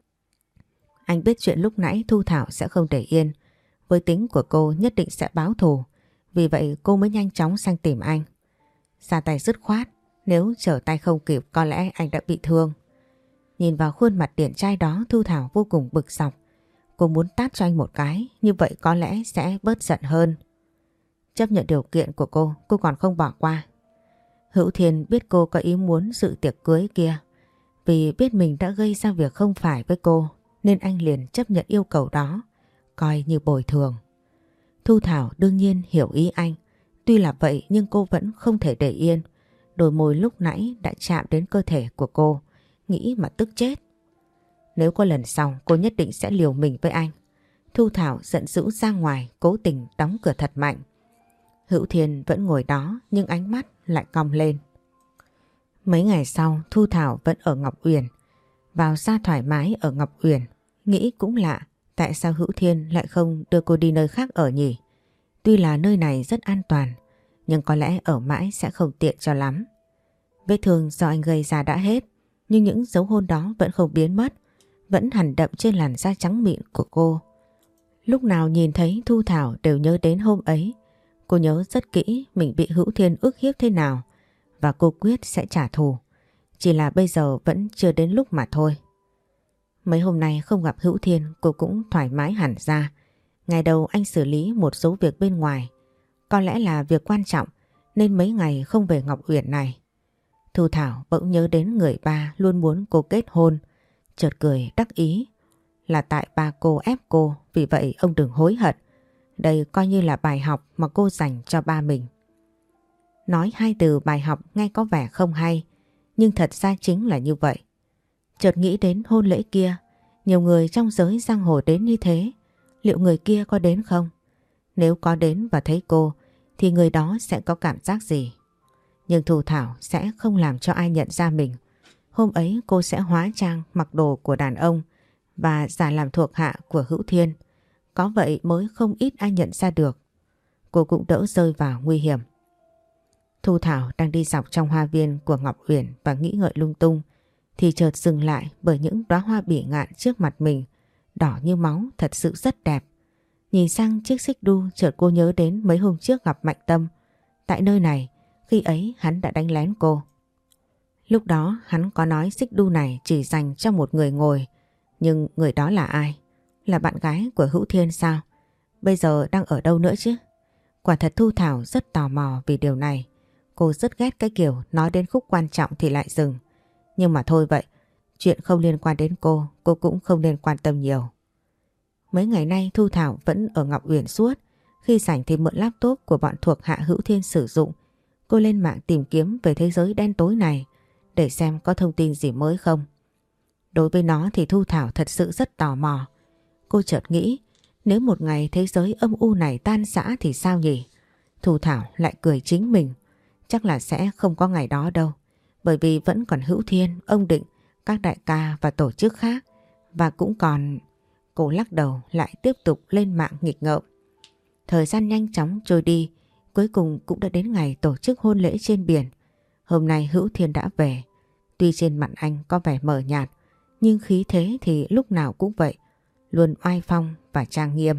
S1: Anh biết chuyện lúc nãy Thu Thảo sẽ không để yên. Với tính của cô nhất định sẽ báo thù. Vì vậy cô mới nhanh chóng sang tìm anh. Ra tay dứt khoát. Nếu trở tay không kịp có lẽ anh đã bị thương. Nhìn vào khuôn mặt điển trai đó, Thu Thảo vô cùng bực dọc. Cô muốn tát cho anh một cái. Như vậy có lẽ sẽ bớt giận hơn. Chấp nhận điều kiện của cô còn không bỏ qua. Hữu Thiên biết cô có ý muốn dự tiệc cưới kia. Vì biết mình đã gây ra việc không phải với cô, nên anh liền chấp nhận yêu cầu đó, coi như bồi thường. Thu Thảo đương nhiên hiểu ý anh. Tuy là vậy nhưng cô vẫn không thể để yên. Đôi môi lúc nãy đã chạm đến cơ thể của cô, nghĩ mà tức chết. Nếu có lần sau cô nhất định sẽ liều mình với anh. Thu Thảo giận dữ ra ngoài, cố tình đóng cửa thật mạnh. Hữu Thiên vẫn ngồi đó nhưng ánh mắt lại cong lên. Mấy ngày sau Thu Thảo vẫn ở Ngọc Uyển. Vào ra thoải mái ở Ngọc Uyển. Nghĩ cũng lạ, tại sao Hữu Thiên lại không đưa cô đi nơi khác ở nhỉ? Tuy là nơi này rất an toàn, nhưng có lẽ ở mãi sẽ không tiện cho lắm. Vết thương do anh gây ra đã hết, nhưng những dấu hôn đó vẫn không biến mất, vẫn hằn đậm trên làn da trắng mịn của cô. Lúc nào nhìn thấy Thu Thảo đều nhớ đến hôm ấy. Cô nhớ rất kỹ mình bị Hữu Thiên ức hiếp thế nào, và cô quyết sẽ trả thù. Chỉ là bây giờ vẫn chưa đến lúc mà thôi. Mấy hôm nay không gặp Hữu Thiên, cô cũng thoải mái hẳn ra. Ngày đầu anh xử lý một số việc bên ngoài. Có lẽ là việc quan trọng nên mấy ngày không về Ngọc Uyển này. Thu Thảo bỗng nhớ đến người ba luôn muốn cô kết hôn. Chợt cười đắc ý. Là tại ba cô ép cô, vì vậy ông đừng hối hận. Đây coi như là bài học mà cô dành cho ba mình. Nói hai từ bài học nghe có vẻ không hay, nhưng thật ra chính là như vậy. Chợt nghĩ đến hôn lễ kia, nhiều người trong giới giang hồ đến như thế, liệu người kia có đến không? Nếu có đến và thấy cô, thì người đó sẽ có cảm giác gì? Nhưng Thu Thảo sẽ không làm cho ai nhận ra mình. Hôm ấy cô sẽ hóa trang mặc đồ của đàn ông và giả làm thuộc hạ của Hữu Thiên. Có vậy mới không ít ai nhận ra được. Cô cũng đỡ rơi vào nguy hiểm. Thu Thảo đang đi dọc trong hoa viên của Ngọc Uyển và nghĩ ngợi lung tung thì chợt dừng lại bởi những đóa hoa bỉ ngạn trước mặt mình, đỏ như máu, thật sự rất đẹp. Nhìn sang chiếc xích đu, chợt cô nhớ đến mấy hôm trước gặp Mạnh Tâm. Tại nơi này, khi ấy hắn đã đánh lén cô. Lúc đó hắn có nói xích đu này chỉ dành cho một người ngồi, nhưng người đó là ai? Là bạn gái của Hữu Thiên sao? Bây giờ đang ở đâu nữa chứ? Quả thật Thu Thảo rất tò mò vì điều này. Cô rất ghét cái kiểu nói đến khúc quan trọng thì lại dừng. Nhưng mà thôi vậy, chuyện không liên quan đến cô cũng không nên quan tâm nhiều. Mấy ngày nay Thu Thảo vẫn ở Ngọc Uyển suốt. Khi rảnh thì mượn laptop của bọn thuộc hạ Hữu Thiên sử dụng. Cô lên mạng tìm kiếm về thế giới đen tối này để xem có thông tin gì mới không. Đối với nó thì Thu Thảo thật sự rất tò mò. Cô chợt nghĩ, nếu một ngày thế giới âm u này tan rã thì sao nhỉ? Thu Thảo lại cười chính mình. Chắc là sẽ không có ngày đó đâu. Bởi vì vẫn còn Hữu Thiên, ông Định, các đại ca và tổ chức khác. Và cũng còn... Cô lắc đầu lại tiếp tục lên mạng nghịch ngợm. Thời gian nhanh chóng trôi đi. Cuối cùng cũng đã đến ngày tổ chức hôn lễ trên biển. Hôm nay Hữu Thiên đã về. Tuy trên mặt anh có vẻ mờ nhạt, nhưng khí thế thì lúc nào cũng vậy. Luôn oai phong và trang nghiêm.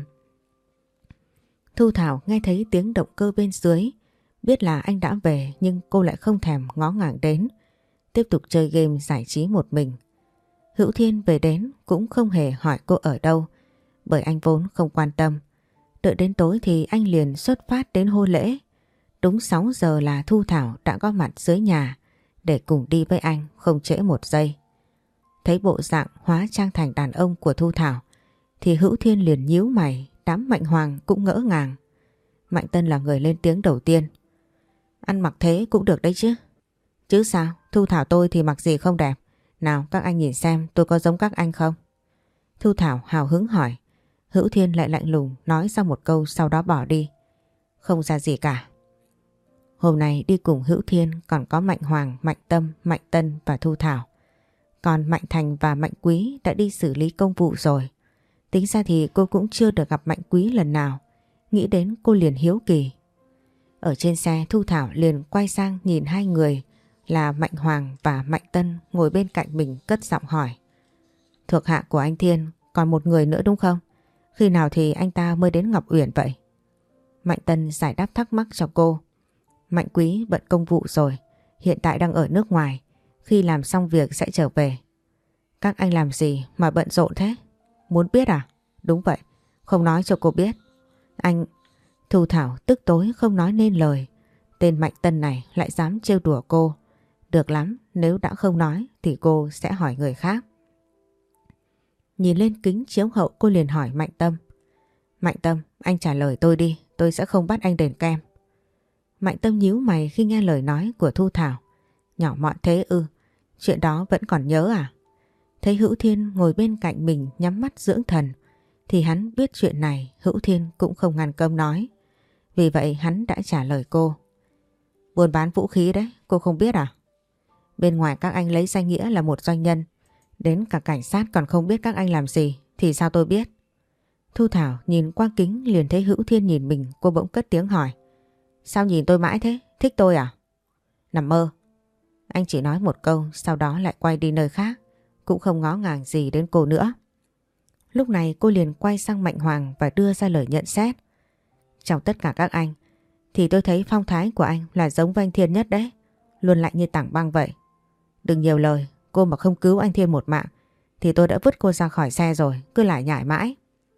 S1: Thu Thảo nghe thấy tiếng động cơ bên dưới. Biết là anh đã về nhưng cô lại không thèm ngó ngàng đến. Tiếp tục chơi game giải trí một mình. Hữu Thiên về đến cũng không hề hỏi cô ở đâu, bởi anh vốn không quan tâm. Đợi đến tối thì anh liền xuất phát đến hôn lễ. Đúng 6 giờ là Thu Thảo đã có mặt dưới nhà để cùng đi với anh, không trễ một giây. Thấy bộ dạng hóa trang thành đàn ông của Thu Thảo thì Hữu Thiên liền nhíu mày, đám Mạnh Hoàng cũng ngỡ ngàng. Mạnh Tân là người lên tiếng đầu tiên. Ăn mặc thế cũng được đấy chứ. Chứ sao, Thu Thảo tôi thì mặc gì không đẹp. Nào các anh nhìn xem tôi có giống các anh không? Thu Thảo hào hứng hỏi. Hữu Thiên lại lạnh lùng nói ra một câu sau đó bỏ đi. Không ra gì cả. Hôm nay đi cùng Hữu Thiên còn có Mạnh Hoàng, Mạnh Tâm, Mạnh Tân và Thu Thảo. Còn Mạnh Thành và Mạnh Quý đã đi xử lý công vụ rồi. Tính ra thì cô cũng chưa được gặp Mạnh Quý lần nào. Nghĩ đến cô liền hiếu kỳ. Ở trên xe Thu Thảo liền quay sang nhìn hai người là Mạnh Hoàng và Mạnh Tân ngồi bên cạnh mình, cất giọng hỏi. Thuộc hạ của anh Thiên còn một người nữa đúng không? Khi nào thì anh ta mới đến Ngọc Uyển vậy? Mạnh Tân giải đáp thắc mắc cho cô. Mạnh Quý bận công vụ rồi, hiện tại đang ở nước ngoài, khi làm xong việc sẽ trở về. Các anh làm gì mà bận rộn thế? Muốn biết à? Đúng vậy, không nói cho cô biết. Anh... Thu Thảo tức tối không nói nên lời. Tên Mạnh Tân này lại dám trêu đùa cô. Được lắm, nếu đã không nói thì cô sẽ hỏi người khác. Nhìn lên kính chiếu hậu cô liền hỏi Mạnh Tâm. Mạnh Tâm, anh trả lời tôi đi, tôi sẽ không bắt anh đền kem. Mạnh Tâm nhíu mày khi nghe lời nói của Thu Thảo. Nhỏ mọn thế ư? Chuyện đó vẫn còn nhớ à? Thấy Hữu Thiên ngồi bên cạnh mình nhắm mắt dưỡng thần thì hắn biết chuyện này Hữu Thiên cũng không ngăn cơm nói. Vì vậy hắn đã trả lời cô. Buôn bán vũ khí đấy, cô không biết à? Bên ngoài các anh lấy danh nghĩa là một doanh nhân, đến cả cảnh sát còn không biết các anh làm gì thì sao tôi biết? Thu Thảo nhìn qua kính liền thấy Hữu Thiên nhìn mình, cô bỗng cất tiếng hỏi. Sao nhìn tôi mãi thế? Thích tôi à? Nằm mơ. Anh chỉ nói một câu sau đó lại quay đi nơi khác, cũng không ngó ngàng gì đến cô nữa. Lúc này cô liền quay sang Mạnh Hoàng và đưa ra lời nhận xét. Trong tất cả các anh thì tôi thấy phong thái của anh là giống với anh Thiên nhất đấy. Luôn lạnh như tảng băng vậy. Đừng nhiều lời, cô mà không cứu anh Thiên một mạng thì tôi đã vứt cô ra khỏi xe rồi, cứ lại nhải mãi.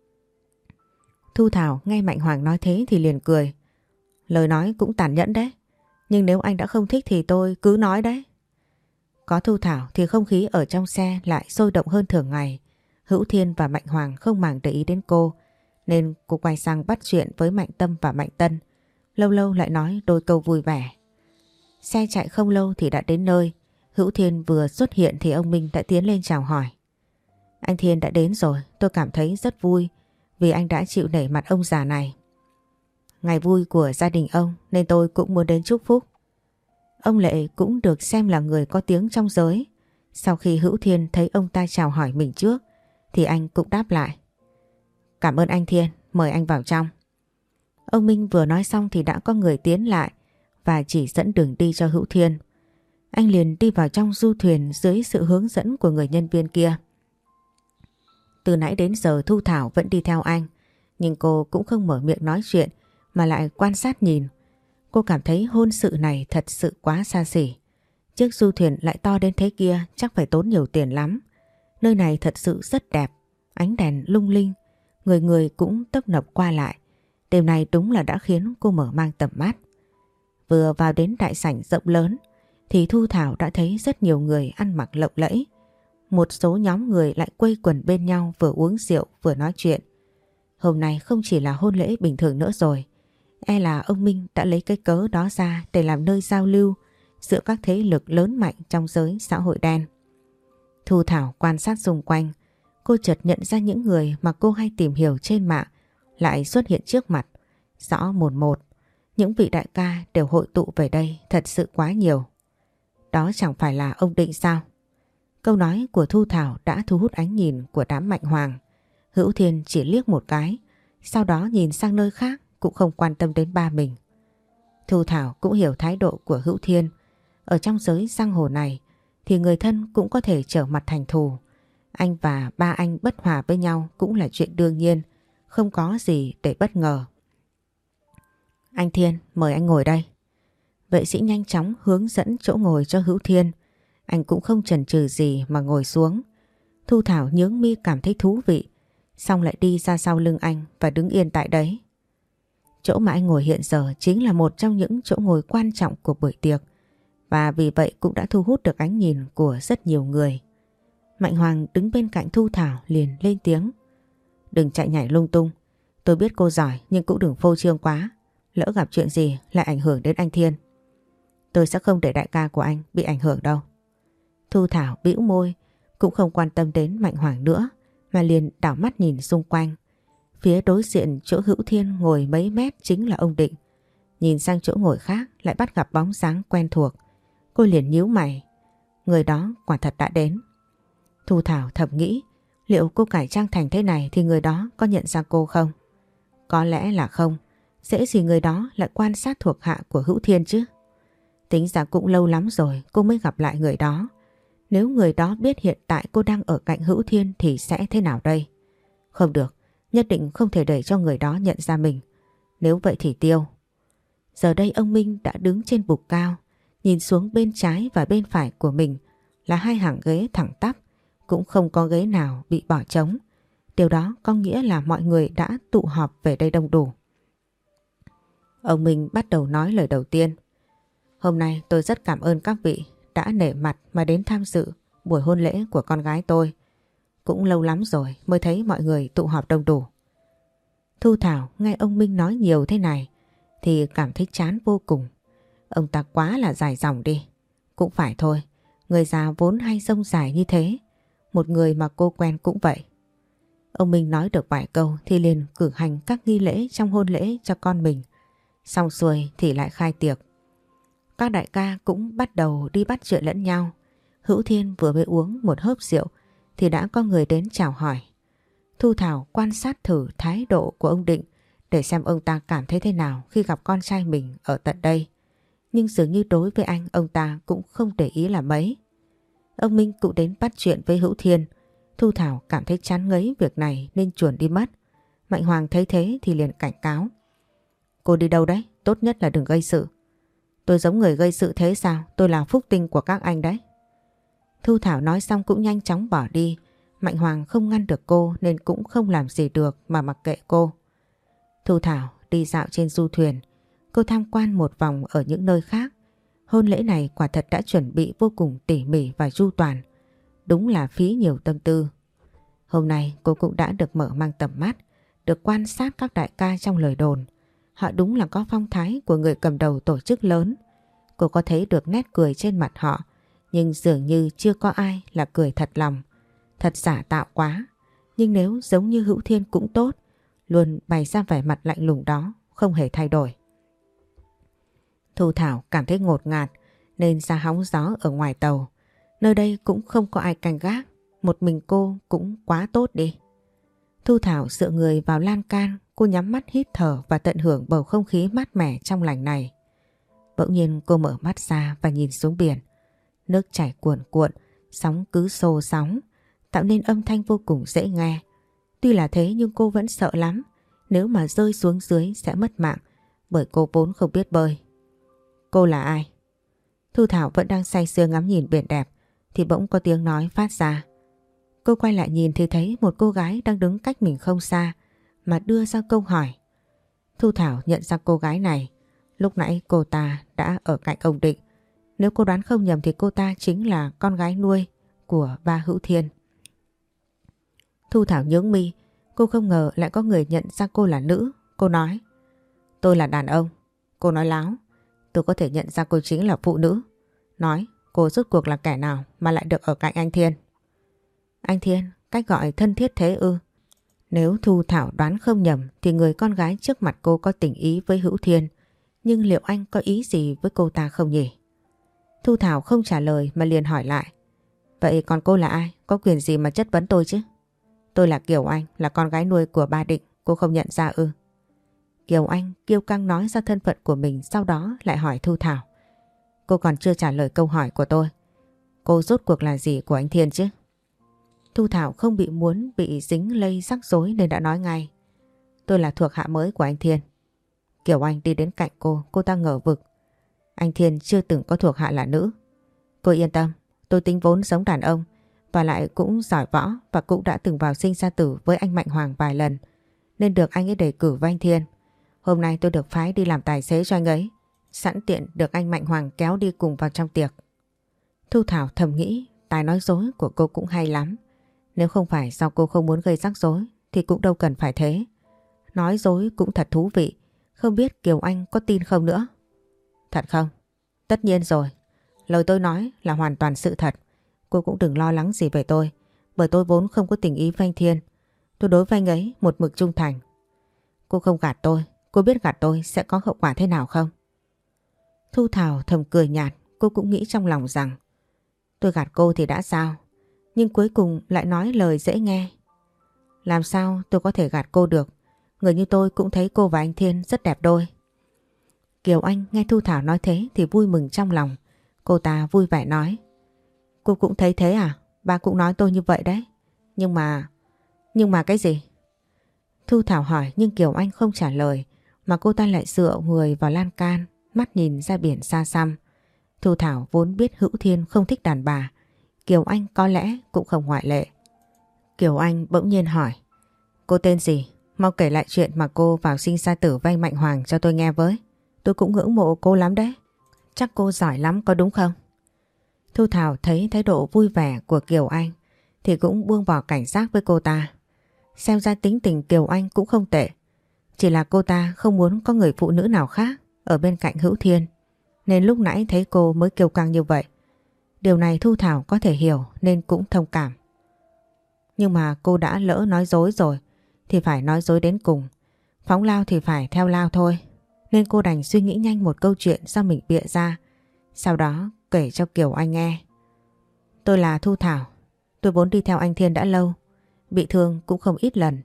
S1: Thu Thảo nghe Mạnh Hoàng nói thế thì liền cười. Lời nói cũng tàn nhẫn đấy, nhưng nếu anh đã không thích thì tôi cứ nói đấy. Có Thu Thảo thì không khí ở trong xe lại sôi động hơn thường ngày. Hữu Thiên và Mạnh Hoàng không màng để ý đến cô, nên cô quay sang bắt chuyện với Mạnh Tâm và Mạnh Tân. Lâu lâu lại nói đôi câu vui vẻ. Xe chạy không lâu thì đã đến nơi. Hữu Thiên vừa xuất hiện thì ông Minh đã tiến lên chào hỏi. Anh Thiên đã đến rồi, tôi cảm thấy rất vui vì anh đã chịu nể mặt ông già này. Ngày vui của gia đình ông nên tôi cũng muốn đến chúc phúc. Ông Lệ cũng được xem là người có tiếng trong giới. Sau khi Hữu Thiên thấy ông ta chào hỏi mình trước thì anh cũng đáp lại. Cảm ơn anh Thiên, mời anh vào trong. Ông Minh vừa nói xong thì đã có người tiến lại và chỉ dẫn đường đi cho Hữu Thiên. Anh liền đi vào trong du thuyền dưới sự hướng dẫn của người nhân viên kia. Từ nãy đến giờ Thu Thảo vẫn đi theo anh, nhưng cô cũng không mở miệng nói chuyện mà lại quan sát nhìn. Cô cảm thấy hôn sự này thật sự quá xa xỉ. Chiếc du thuyền lại to đến thế kia chắc phải tốn nhiều tiền lắm. Nơi này thật sự rất đẹp, ánh đèn lung linh, người người cũng tấp nập qua lại. Điều này đúng là đã khiến cô mở mang tầm mắt. Vừa vào đến đại sảnh rộng lớn thì Thu Thảo đã thấy rất nhiều người ăn mặc lộng lẫy. Một số nhóm người lại quây quần bên nhau vừa uống rượu vừa nói chuyện. Hôm nay không chỉ là hôn lễ bình thường nữa rồi. E là ông Minh đã lấy cái cớ đó ra để làm nơi giao lưu giữa các thế lực lớn mạnh trong giới xã hội đen. Thu Thảo quan sát xung quanh, cô chợt nhận ra những người mà cô hay tìm hiểu trên mạng lại xuất hiện trước mặt, rõ một một. Những vị đại ca đều hội tụ về đây thật sự quá nhiều. Đó chẳng phải là ông Định sao? Câu nói của Thu Thảo đã thu hút ánh nhìn của đám Mạnh Hoàng. Hữu Thiên chỉ liếc một cái, sau đó nhìn sang nơi khác cũng không quan tâm đến ba mình. Thu Thảo cũng hiểu thái độ của Hữu Thiên. Ở trong giới giang hồ này thì người thân cũng có thể trở mặt thành thù. Anh và ba anh bất hòa với nhau cũng là chuyện đương nhiên, không có gì để bất ngờ. Anh Thiên, mời anh ngồi đây. Vệ sĩ nhanh chóng hướng dẫn chỗ ngồi cho Hữu Thiên. Anh cũng không chần chừ gì mà ngồi xuống. Thu Thảo nhướng mi cảm thấy thú vị, xong lại đi ra sau lưng anh và đứng yên tại đấy. Chỗ mà anh ngồi hiện giờ chính là một trong những chỗ ngồi quan trọng của buổi tiệc, và vì vậy cũng đã thu hút được ánh nhìn của rất nhiều người. Mạnh Hoàng đứng bên cạnh Thu Thảo liền lên tiếng. Đừng chạy nhảy lung tung. Tôi biết cô giỏi nhưng cũng đừng phô trương quá. Lỡ gặp chuyện gì lại ảnh hưởng đến anh Thiên. Tôi sẽ không để đại ca của anh bị ảnh hưởng đâu. Thu Thảo bĩu môi, cũng không quan tâm đến Mạnh Hoàng nữa mà liền đảo mắt nhìn xung quanh. Phía đối diện chỗ Hữu Thiên ngồi mấy mét chính là ông Định. Nhìn sang chỗ ngồi khác lại bắt gặp bóng dáng quen thuộc. Cô liền nhíu mày. Người đó quả thật đã đến. Thu Thảo thầm nghĩ, liệu cô cải trang thành thế này thì người đó có nhận ra cô không? Có lẽ là không. Dễ gì người đó lại quan sát thuộc hạ của Hữu Thiên chứ. Tính ra cũng lâu lắm rồi cô mới gặp lại người đó. Nếu người đó biết hiện tại cô đang ở cạnh Hữu Thiên thì sẽ thế nào đây? Không được, nhất định không thể để cho người đó nhận ra mình. Nếu vậy thì tiêu. Giờ đây ông Minh đã đứng trên bục cao, nhìn xuống bên trái và bên phải của mình là hai hàng ghế thẳng tắp, cũng không có ghế nào bị bỏ trống. Điều đó có nghĩa là mọi người đã tụ họp về đây đông đủ. Ông Minh bắt đầu nói lời đầu tiên. Hôm nay tôi rất cảm ơn các vị đã nể mặt mà đến tham dự buổi hôn lễ của con gái tôi. Cũng lâu lắm rồi mới thấy mọi người tụ họp đông đủ. Thu Thảo nghe ông Minh nói nhiều thế này thì cảm thấy chán vô cùng. Ông ta quá là dài dòng đi. Cũng phải thôi, người già vốn hay rông dài như thế. Một người mà cô quen cũng vậy. Ông Minh nói được vài câu thì liền cử hành các nghi lễ trong hôn lễ cho con mình. Xong xuôi thì lại khai tiệc. Các đại ca cũng bắt đầu đi bắt chuyện lẫn nhau. Hữu Thiên vừa mới uống một hớp rượu thì đã có người đến chào hỏi. Thu Thảo quan sát thử thái độ của ông Định để xem ông ta cảm thấy thế nào khi gặp con trai mình ở tận đây. Nhưng dường như đối với anh, ông ta cũng không để ý là mấy. Ông Minh cũng đến bắt chuyện với Hữu Thiên. Thu Thảo cảm thấy chán ngấy việc này nên chuồn đi mất. Mạnh Hoàng thấy thế thì liền cảnh cáo. Cô đi đâu đấy? Tốt nhất là đừng gây sự. Tôi giống người gây sự thế sao? Tôi là phúc tinh của các anh đấy. Thu Thảo nói xong cũng nhanh chóng bỏ đi. Mạnh Hoàng không ngăn được cô nên cũng không làm gì được mà mặc kệ cô. Thu Thảo đi dạo trên du thuyền. Cô tham quan một vòng ở những nơi khác. Hôn lễ này quả thật đã chuẩn bị vô cùng tỉ mỉ và chu toàn. Đúng là phí nhiều tâm tư. Hôm nay cô cũng đã được mở mang tầm mắt, được quan sát các đại ca trong lời đồn. Họ đúng là có phong thái của người cầm đầu tổ chức lớn. Cô có thấy được nét cười trên mặt họ, nhưng dường như chưa có ai là cười thật lòng. Thật giả tạo quá. Nhưng nếu giống như Hữu Thiên cũng tốt, luôn bày ra vẻ mặt lạnh lùng đó, không hề thay đổi. Thu Thảo cảm thấy ngột ngạt nên ra hóng gió ở ngoài tàu. Nơi đây cũng không có ai canh gác, một mình cô cũng quá tốt đi. Thu Thảo dựa người vào lan can, cô nhắm mắt hít thở và tận hưởng bầu không khí mát mẻ trong lành này. Bỗng nhiên cô mở mắt ra và nhìn xuống biển. Nước chảy cuồn cuộn, sóng cứ xô sóng, tạo nên âm thanh vô cùng dễ nghe. Tuy là thế nhưng cô vẫn sợ lắm, nếu mà rơi xuống dưới sẽ mất mạng, bởi cô vốn không biết bơi. Cô là ai? Thu Thảo vẫn đang say sưa ngắm nhìn biển đẹp, thì bỗng có tiếng nói phát ra. Cô quay lại nhìn thì thấy một cô gái đang đứng cách mình không xa, mà đưa ra câu hỏi. Thu Thảo nhận ra cô gái này, lúc nãy cô ta đã ở cạnh ông Định. Nếu cô đoán không nhầm thì cô ta chính là con gái nuôi của ba Hữu Thiên. Thu Thảo nhướng mi, cô không ngờ lại có người nhận ra cô là nữ. Cô nói, tôi là đàn ông. Cô nói láo, tôi có thể nhận ra cô chính là phụ nữ. Nói, cô rốt cuộc là kẻ nào mà lại được ở cạnh anh Thiên? Anh Thiên, cách gọi thân thiết thế ư? Nếu Thu Thảo đoán không nhầm thì người con gái trước mặt cô có tình ý với Hữu Thiên. Nhưng liệu anh có ý gì với cô ta không nhỉ? Thu Thảo không trả lời mà liền hỏi lại. Vậy còn cô là ai? Có quyền gì mà chất vấn tôi chứ? Tôi là Kiều Anh, là con gái nuôi của ba Định. Cô không nhận ra ư? Kiều Anh kiêu căng nói ra thân phận của mình, sau đó lại hỏi Thu Thảo. Cô còn chưa trả lời câu hỏi của tôi. Cô rốt cuộc là gì của anh Thiên chứ? Thu Thảo không muốn bị dính lây rắc rối nên đã nói ngay. Tôi là thuộc hạ mới của anh Thiên. Kiều Anh đi đến cạnh cô ta ngờ vực. Anh Thiên chưa từng có thuộc hạ là nữ. Cô yên tâm, tôi tính vốn giống đàn ông và lại cũng giỏi võ và cũng đã từng vào sinh ra tử với anh Mạnh Hoàng vài lần nên được anh ấy đề cử với anh Thiên. Hôm nay tôi được phái đi làm tài xế cho anh ấy, sẵn tiện được anh Mạnh Hoàng kéo đi cùng vào trong tiệc. Thu Thảo thầm nghĩ tài nói dối của cô cũng hay lắm. Nếu không phải do cô không muốn gây rắc rối thì cũng đâu cần phải thế. Nói dối cũng thật thú vị, không biết Kiều Anh có tin không nữa. Thật không? Tất nhiên rồi. Lời tôi nói là hoàn toàn sự thật. Cô cũng đừng lo lắng gì về tôi, bởi tôi vốn không có tình ý với anh Thiên. Tôi đối với anh ấy một mực trung thành. Cô không gạt tôi, cô biết gạt tôi sẽ có hậu quả thế nào không? Thu Thảo thầm cười nhạt, cô cũng nghĩ trong lòng rằng tôi gạt cô thì đã sao, nhưng cuối cùng lại nói lời dễ nghe. Làm sao tôi có thể gạt cô được? Người như tôi cũng thấy cô và anh Thiên rất đẹp đôi. Kiều Anh nghe Thu Thảo nói thế thì vui mừng trong lòng. Cô ta vui vẻ nói. Cô cũng thấy thế à? Ba cũng nói tôi như vậy đấy. Nhưng mà cái gì? Thu Thảo hỏi nhưng Kiều Anh không trả lời, mà cô ta lại dựa người vào lan can, mắt nhìn ra biển xa xăm. Thu Thảo vốn biết Hữu Thiên không thích đàn bà, Kiều Anh có lẽ cũng không ngoại lệ. Kiều Anh bỗng nhiên hỏi. Cô tên gì? Mau kể lại chuyện mà cô vào sinh ra tử với anh Mạnh Hoàng cho tôi nghe với. Tôi cũng ngưỡng mộ cô lắm đấy. Chắc cô giỏi lắm có đúng không? Thu Thảo thấy thái độ vui vẻ của Kiều Anh thì cũng buông bỏ cảnh giác với cô ta. Xem ra tính tình Kiều Anh cũng không tệ. Chỉ là cô ta không muốn có người phụ nữ nào khác ở bên cạnh Hữu Thiên, nên lúc nãy thấy cô mới kiêu căng như vậy. Điều này Thu Thảo có thể hiểu nên cũng thông cảm. Nhưng mà cô đã lỡ nói dối rồi thì phải nói dối đến cùng. Phóng lao thì phải theo lao thôi. Nên cô đành suy nghĩ nhanh một câu chuyện do mình bịa ra, sau đó kể cho Kiều Anh nghe. Tôi là Thu Thảo. Tôi vốn đi theo anh Thiên đã lâu, bị thương cũng không ít lần.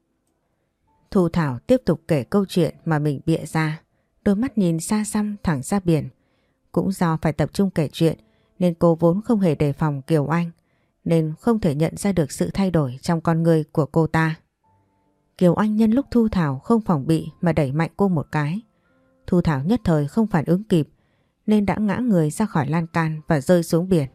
S1: Thu Thảo tiếp tục kể câu chuyện mà mình bịa ra, đôi mắt nhìn xa xăm thẳng ra biển. Cũng do phải tập trung kể chuyện nên cô vốn không hề đề phòng Kiều Anh, nên không thể nhận ra được sự thay đổi trong con người của cô ta. Kiều Anh nhân lúc Thu Thảo không phòng bị mà đẩy mạnh cô một cái. Thu Thảo nhất thời không phản ứng kịp nên đã ngã người ra khỏi lan can và rơi xuống biển.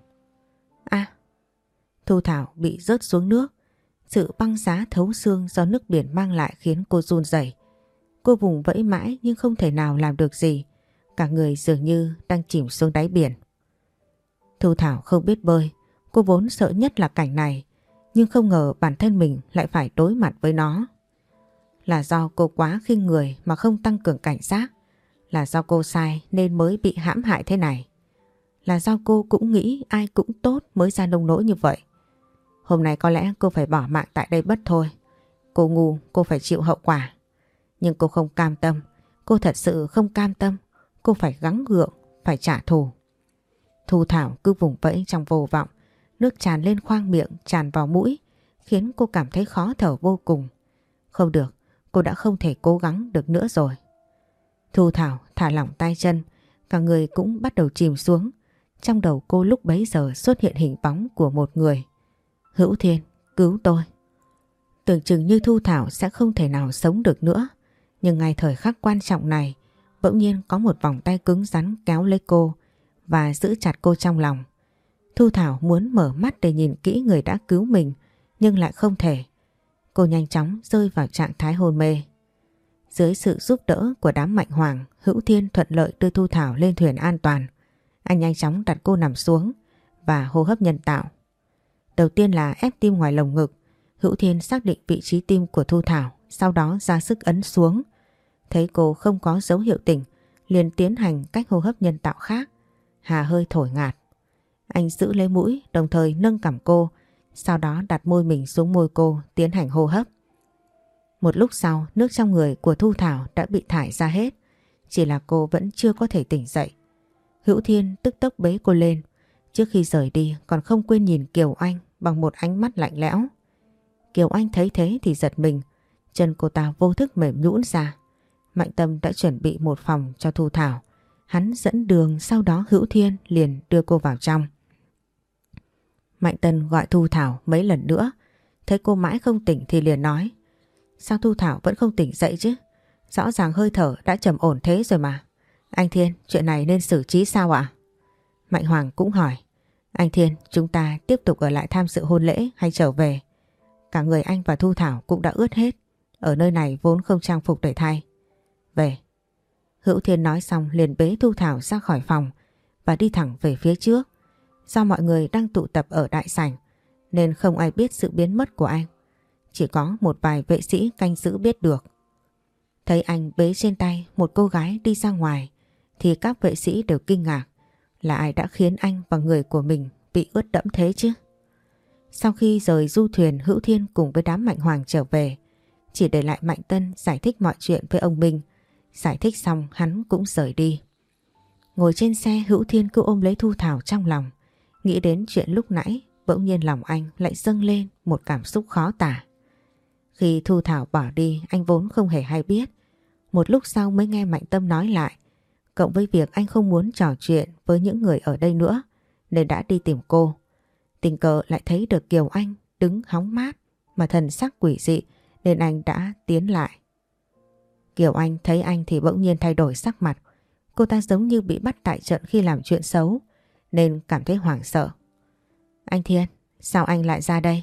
S1: Thu Thảo bị rớt xuống nước. Sự băng giá thấu xương do nước biển mang lại khiến cô run rẩy. Cô vùng vẫy mãi nhưng không thể nào làm được gì. Cả người dường như đang chìm xuống đáy biển. Thu Thảo không biết bơi. Cô vốn sợ nhất là cảnh này, nhưng không ngờ bản thân mình lại phải đối mặt với nó. Là do cô quá khinh người mà không tăng cường cảnh giác. Là do cô sai nên mới bị hãm hại thế này. Là do cô cũng nghĩ ai cũng tốt mới ra nông nỗi như vậy. Hôm nay có lẽ cô phải bỏ mạng tại đây mất thôi. Cô ngu, cô phải chịu hậu quả. Nhưng cô không cam tâm. Cô thật sự không cam tâm. Cô phải gắng gượng, phải trả thù. Thu Thảo cứ vùng vẫy trong vô vọng. Nước tràn lên khoang miệng, tràn vào mũi, khiến cô cảm thấy khó thở vô cùng. Không được, cô đã không thể cố gắng được nữa rồi. Thu Thảo thả lỏng tay chân. cả người cũng bắt đầu chìm xuống. Trong đầu cô lúc bấy giờ xuất hiện hình bóng của một người. Hữu Thiên, cứu tôi. Tưởng chừng như Thu Thảo sẽ không thể nào sống được nữa. Nhưng ngay thời khắc quan trọng này, bỗng nhiên có một vòng tay cứng rắn kéo lấy cô và giữ chặt cô trong lòng. Thu Thảo muốn mở mắt để nhìn kỹ người đã cứu mình, nhưng lại không thể. Cô nhanh chóng rơi vào trạng thái hôn mê. Dưới sự giúp đỡ của đám Mạnh Hoàng, Hữu Thiên thuận lợi đưa Thu Thảo lên thuyền an toàn. Anh nhanh chóng đặt cô nằm xuống và hô hấp nhân tạo. Đầu tiên là ép tim ngoài lồng ngực. Hữu Thiên xác định vị trí tim của Thu Thảo, sau đó ra sức ấn xuống. Thấy cô không có dấu hiệu tỉnh, liền tiến hành cách hô hấp nhân tạo khác. Hà hơi thổi ngạt. Anh giữ lấy mũi, đồng thời nâng cằm cô, sau đó đặt môi mình xuống môi cô, tiến hành hô hấp. Một lúc sau, nước trong người của Thu Thảo đã bị thải ra hết, chỉ là cô vẫn chưa có thể tỉnh dậy. Hữu Thiên tức tốc bế cô lên, trước khi rời đi còn không quên nhìn Kiều Anh bằng một ánh mắt lạnh lẽo. Kiều Anh thấy thế thì giật mình, chân cô ta vô thức mềm nhũn ra. Mạnh Tâm đã chuẩn bị một phòng cho Thu Thảo. Hắn dẫn đường, sau đó Hữu Thiên liền đưa cô vào trong. Mạnh Tân gọi Thu Thảo mấy lần nữa, thấy cô mãi không tỉnh thì liền nói: sao Thu Thảo vẫn không tỉnh dậy chứ? Rõ ràng hơi thở đã trầm ổn thế rồi mà. Anh Thiên, chuyện này nên xử trí sao ạ? Mạnh Hoàng cũng hỏi: anh Thiên, chúng ta tiếp tục ở lại tham dự hôn lễ hay trở về? Cả người anh và Thu Thảo cũng đã ướt hết, ở nơi này vốn không trang phục để thay. Về. Hữu Thiên nói xong liền bế Thu Thảo ra khỏi phòng và đi thẳng về phía trước. Do mọi người đang tụ tập ở đại sảnh nên không ai biết sự biến mất của anh. Chỉ có một vài vệ sĩ canh giữ biết được. Thấy anh bế trên tay một cô gái đi ra ngoài thì các vệ sĩ đều kinh ngạc, là ai đã khiến anh và người của mình bị ướt đẫm thế chứ? Sau khi rời du thuyền, Hữu Thiên cùng với đám Mạnh Hoàng trở về, chỉ để lại Mạnh Tân giải thích mọi chuyện với ông Minh. Giải thích xong hắn cũng rời đi. Ngồi trên xe, Hữu Thiên cứ ôm lấy Thu Thảo trong lòng. Nghĩ đến chuyện lúc nãy, bỗng nhiên lòng anh lại dâng lên một cảm xúc khó tả. Khi Thu Thảo bỏ đi, anh vốn không hề hay biết. Một lúc sau mới nghe Mạnh Tâm nói lại. Cộng với việc anh không muốn trò chuyện với những người ở đây nữa, nên đã đi tìm cô. Tình cờ lại thấy được Kiều Anh đứng hóng mát mà thần sắc quỷ dị, nên anh đã tiến lại. Kiều Anh thấy anh thì bỗng nhiên thay đổi sắc mặt. Cô ta giống như bị bắt tại trận khi làm chuyện xấu, nên cảm thấy hoảng sợ. Anh Thiên, sao anh lại ra đây?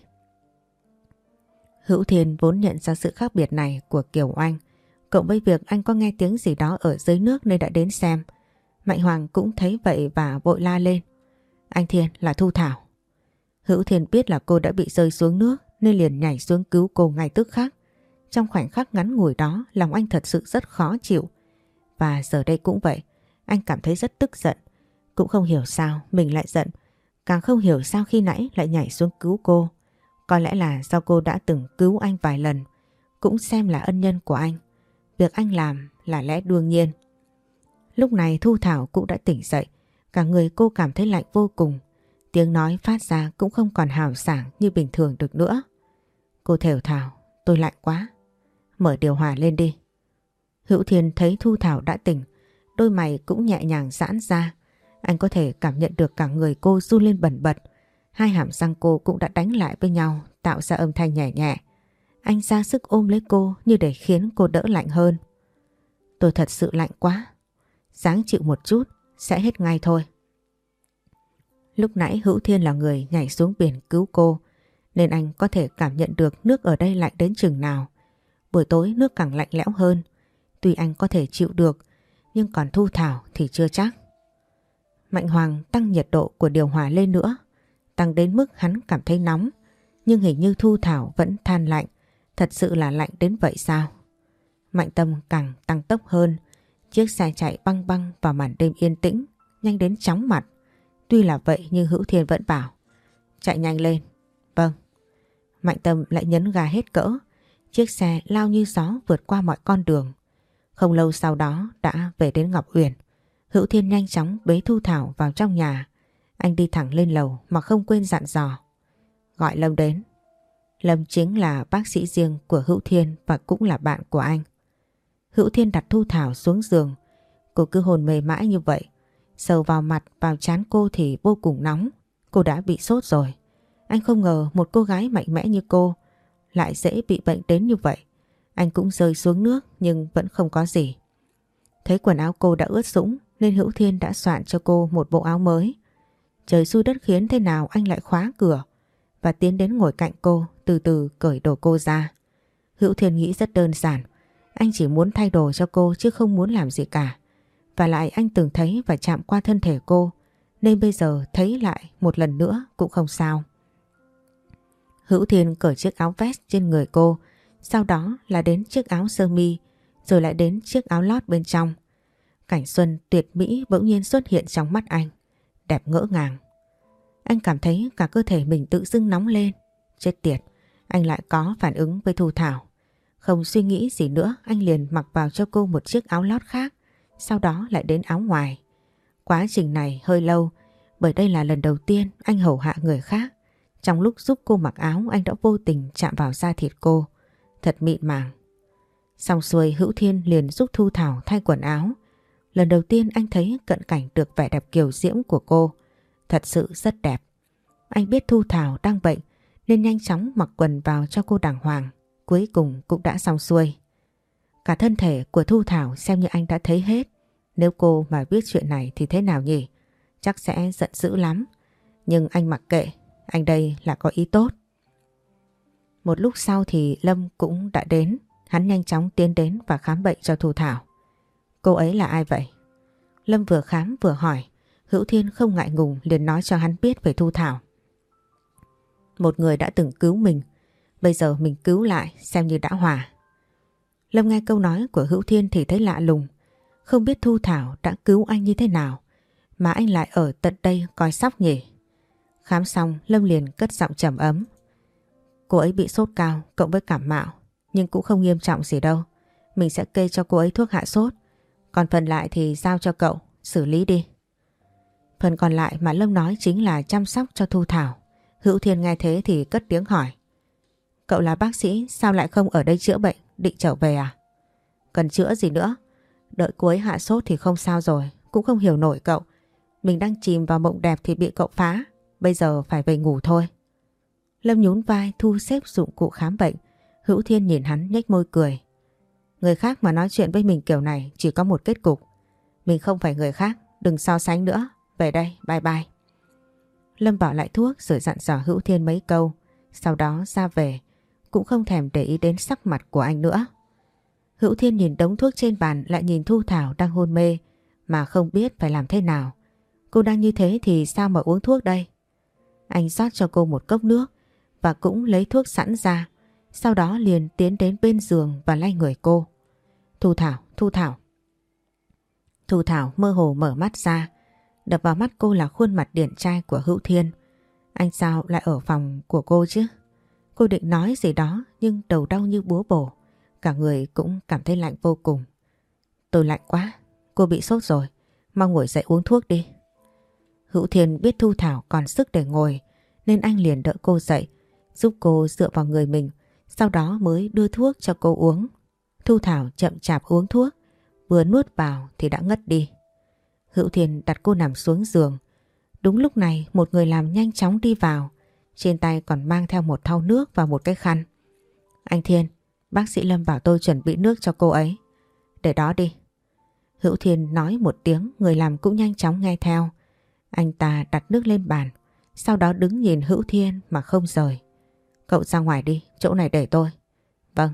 S1: Hữu Thiên vốn nhận ra sự khác biệt này của Kiều Anh, cộng với việc anh có nghe tiếng gì đó ở dưới nước nên đã đến xem. Mạnh Hoàng cũng thấy vậy và vội la lên: anh Thiên, là Thu Thảo. Hữu Thiên biết là cô đã bị rơi xuống nước nên liền nhảy xuống cứu cô ngay tức khắc. Trong khoảnh khắc ngắn ngủi đó, lòng anh thật sự rất khó chịu. Và giờ đây cũng vậy, anh cảm thấy rất tức giận. Cũng không hiểu sao mình lại giận, càng không hiểu sao khi nãy lại nhảy xuống cứu cô. Có lẽ là do cô đã từng cứu anh vài lần, cũng xem là ân nhân của anh. Việc anh làm là lẽ đương nhiên. Lúc này Thu Thảo cũng đã tỉnh dậy, cả người cô cảm thấy lạnh vô cùng. Tiếng nói phát ra cũng không còn hào sảng như bình thường được nữa. Cô thều thào: tôi lạnh quá. Mở điều hòa lên đi. Hữu Thiên thấy Thu Thảo đã tỉnh, đôi mày cũng nhẹ nhàng giãn ra. Anh có thể cảm nhận được cả người cô run lên bần bật. Hai hàm răng cô cũng đã đánh lại với nhau, tạo ra âm thanh nhẹ nhẹ. Anh ra sức ôm lấy cô như để khiến cô đỡ lạnh hơn. Tôi thật sự lạnh quá. Ráng chịu một chút, sẽ hết ngay thôi. Lúc nãy Hữu Thiên là người nhảy xuống biển cứu cô, nên anh có thể cảm nhận được nước ở đây lạnh đến chừng nào. Buổi tối nước càng lạnh lẽo hơn. Tuy anh có thể chịu được, nhưng còn Thu Thảo thì chưa chắc. Mạnh Hoàng tăng nhiệt độ của điều hòa lên nữa, tăng đến mức hắn cảm thấy nóng, nhưng hình như Thu Thảo vẫn than lạnh. Thật sự là lạnh đến vậy sao? Mạnh Tâm càng tăng tốc hơn. Chiếc xe chạy băng băng vào màn đêm yên tĩnh, nhanh đến chóng mặt. Tuy là vậy nhưng Hữu Thiên vẫn bảo: chạy nhanh lên. Vâng. Mạnh Tâm lại nhấn ga hết cỡ. Chiếc xe lao như gió vượt qua mọi con đường. Không lâu sau đó đã về đến Ngọc Uyển. Hữu Thiên nhanh chóng bế Thu Thảo vào trong nhà. Anh đi thẳng lên lầu mà không quên dặn dò: gọi Lâm đến. Lâm chính là bác sĩ riêng của Hữu Thiên và cũng là bạn của anh. Hữu Thiên đặt Thu Thảo xuống giường. Cô cứ hôn mê mãi như vậy. Sờ vào mặt vào trán cô thì vô cùng nóng. Cô đã bị sốt rồi. Anh không ngờ một cô gái mạnh mẽ như cô lại dễ bị bệnh đến như vậy. Anh cũng rơi xuống nước nhưng vẫn không có gì. Thấy quần áo cô đã ướt sũng nên Hữu Thiên đã soạn cho cô một bộ áo mới. Trời xui đất khiến thế nào anh lại khóa cửa và tiến đến ngồi cạnh cô, từ từ cởi đồ cô ra. Hữu Thiên nghĩ rất đơn giản. Anh chỉ muốn thay đồ cho cô chứ không muốn làm gì cả. Và lại anh từng thấy và chạm qua thân thể cô nên bây giờ thấy lại một lần nữa cũng không sao. Hữu Thiên cởi chiếc áo vest trên người cô, sau đó là đến chiếc áo sơ mi, rồi lại đến chiếc áo lót bên trong. Cảnh xuân tuyệt mỹ bỗng nhiên xuất hiện trong mắt anh, đẹp ngỡ ngàng. Anh cảm thấy cả cơ thể mình tự dưng nóng lên. Chết tiệt, anh lại có phản ứng với Thu Thảo. Không suy nghĩ gì nữa, anh liền mặc vào cho cô một chiếc áo lót khác, sau đó lại đến áo ngoài. Quá trình này hơi lâu, bởi đây là lần đầu tiên anh hầu hạ người khác. Trong lúc giúp cô mặc áo, anh đã vô tình chạm vào da thịt cô, thật mịn màng. Xong xuôi, Hữu Thiên liền giúp Thu Thảo thay quần áo. Lần đầu tiên anh thấy cận cảnh được vẻ đẹp kiều diễm của cô, thật sự rất đẹp. Anh biết Thu Thảo đang bệnh nên nhanh chóng mặc quần vào cho cô đàng hoàng. Cuối cùng cũng đã xong xuôi. Cả thân thể của Thu Thảo xem như anh đã thấy hết. Nếu cô mà biết chuyện này thì thế nào nhỉ? Chắc sẽ giận dữ lắm. Nhưng anh mặc kệ, anh đây là có ý tốt. Một lúc sau thì Lâm cũng đã đến. Hắn nhanh chóng tiến đến và khám bệnh cho Thu Thảo. Cô ấy là ai vậy? Lâm vừa khám vừa hỏi. Hữu Thiên không ngại ngùng liền nói cho hắn biết về Thu Thảo. Một người đã từng cứu mình, bây giờ mình cứu lại xem như đã hòa. Lâm nghe câu nói của Hữu Thiên thì thấy lạ lùng. Không biết Thu Thảo đã cứu anh như thế nào mà anh lại ở tận đây coi sóc nhỉ? Khám xong Lâm liền cất giọng trầm ấm. Cô ấy bị sốt cao cộng với cảm mạo, nhưng cũng không nghiêm trọng gì đâu. Mình sẽ kê cho cô ấy thuốc hạ sốt. Còn phần lại thì giao cho cậu xử lý đi. Phần còn lại mà Lâm nói chính là chăm sóc cho Thu Thảo. Hữu Thiên nghe thế thì cất tiếng hỏi. Cậu là bác sĩ sao lại không ở đây chữa bệnh, định trở về à? Cần chữa gì nữa? Đợi cô ấy hạ sốt thì không sao rồi. Cũng không hiểu nổi cậu. Mình đang chìm vào mộng đẹp thì bị cậu phá. Bây giờ phải về ngủ thôi. Lâm nhún vai thu xếp dụng cụ khám bệnh. Hữu Thiên nhìn hắn nhếch môi cười. Người khác mà nói chuyện với mình kiểu này chỉ có một kết cục. Mình không phải người khác, đừng so sánh nữa. Về đây, bye bye. Lâm bỏ lại thuốc rồi dặn dò Hữu Thiên mấy câu. Sau đó ra về, cũng không thèm để ý đến sắc mặt của anh nữa. Hữu Thiên nhìn đống thuốc trên bàn lại nhìn Thu Thảo đang hôn mê mà không biết phải làm thế nào. Cô đang như thế thì sao mà uống thuốc đây? Anh rót cho cô một cốc nước và cũng lấy thuốc sẵn ra. Sau đó liền tiến đến bên giường và lay người cô. Thu Thảo, Thu Thảo. Thu Thảo mơ hồ mở mắt ra. Đập vào mắt cô là khuôn mặt điển trai của Hữu Thiên. Anh sao lại ở phòng của cô chứ? Cô định nói gì đó nhưng đầu đau như búa bổ. Cả người cũng cảm thấy lạnh vô cùng. Tôi lạnh quá, cô bị sốt rồi. Mau ngồi dậy uống thuốc đi. Hữu Thiên biết Thu Thảo còn sức để ngồi nên anh liền đỡ cô dậy, giúp cô dựa vào người mình, sau đó mới đưa thuốc cho cô uống. Thu Thảo chậm chạp uống thuốc, vừa nuốt vào thì đã ngất đi. Hữu Thiên đặt cô nằm xuống giường. Đúng lúc này một người làm nhanh chóng đi vào, trên tay còn mang theo một thau nước và một cái khăn. Anh Thiên, bác sĩ Lâm bảo tôi chuẩn bị nước cho cô ấy. Để đó đi. Hữu Thiên nói một tiếng, người làm cũng nhanh chóng nghe theo. Anh ta đặt nước lên bàn, sau đó đứng nhìn Hữu Thiên mà không rời. Cậu ra ngoài đi, chỗ này để tôi. Vâng.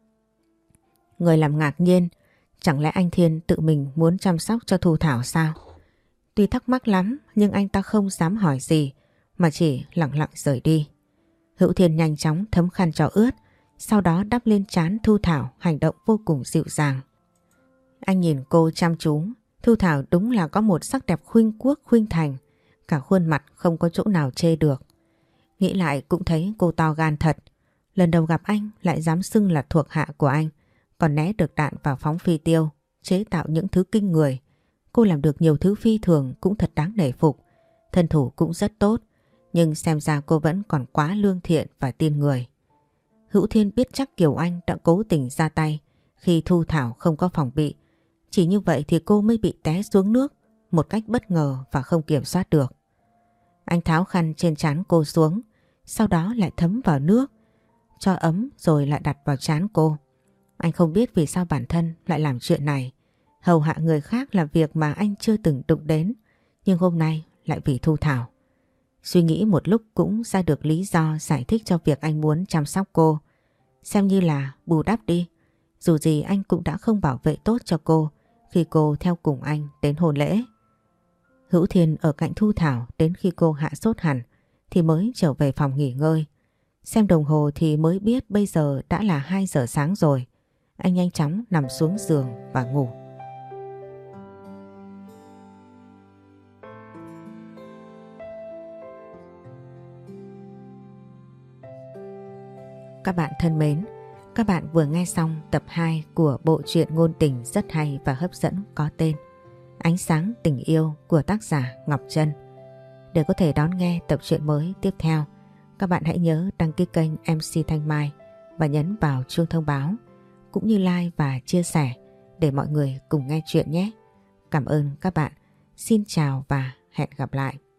S1: Người làm ngạc nhiên, chẳng lẽ anh Thiên tự mình muốn chăm sóc cho Thu Thảo sao? Tuy thắc mắc lắm nhưng anh ta không dám hỏi gì mà chỉ lặng lặng rời đi. Hữu Thiên nhanh chóng thấm khăn cho ướt, sau đó đắp lên trán Thu Thảo, hành động vô cùng dịu dàng. Anh nhìn cô chăm chú. Thu Thảo đúng là có một sắc đẹp khuynh quốc khuynh thành, cả khuôn mặt không có chỗ nào chê được. Nghĩ lại cũng thấy cô to gan thật. Lần đầu gặp anh lại dám xưng là thuộc hạ của anh, còn né được đạn vào phóng phi tiêu, chế tạo những thứ kinh người. Cô làm được nhiều thứ phi thường cũng thật đáng nể phục. Thân thủ cũng rất tốt, nhưng xem ra cô vẫn còn quá lương thiện và tin người. Hữu Thiên biết chắc Kiều Anh đã cố tình ra tay khi Thu Thảo không có phòng bị. Chỉ như vậy thì cô mới bị té xuống nước một cách bất ngờ và không kiểm soát được. Anh tháo khăn trên trán cô xuống, sau đó lại thấm vào nước, cho ấm rồi lại đặt vào trán cô. Anh không biết vì sao bản thân lại làm chuyện này. Hầu hạ người khác là việc mà anh chưa từng đụng đến, nhưng hôm nay lại vì Thu Thảo. Suy nghĩ một lúc cũng ra được lý do giải thích cho việc anh muốn chăm sóc cô. Xem như là bù đắp đi. Dù gì anh cũng đã không bảo vệ tốt cho cô khi cô theo cùng anh đến hôn lễ. Hữu Thiên ở cạnh Thu Thảo đến khi cô hạ sốt hẳn thì mới trở về phòng nghỉ ngơi. Xem đồng hồ thì mới biết bây giờ đã là 2 giờ sáng rồi. Anh nhanh chóng nằm xuống giường và ngủ. Các bạn thân mến, các bạn vừa nghe xong tập 2 của bộ truyện ngôn tình rất hay và hấp dẫn có tên Ánh sáng tình yêu của tác giả Ngọc Trân. Để có thể đón nghe tập truyện mới tiếp theo, các bạn hãy nhớ đăng ký kênh MC Thanh Mai và nhấn vào chuông thông báo, cũng như like và chia sẻ để mọi người cùng nghe chuyện nhé. Cảm ơn các bạn. Xin chào và hẹn gặp lại.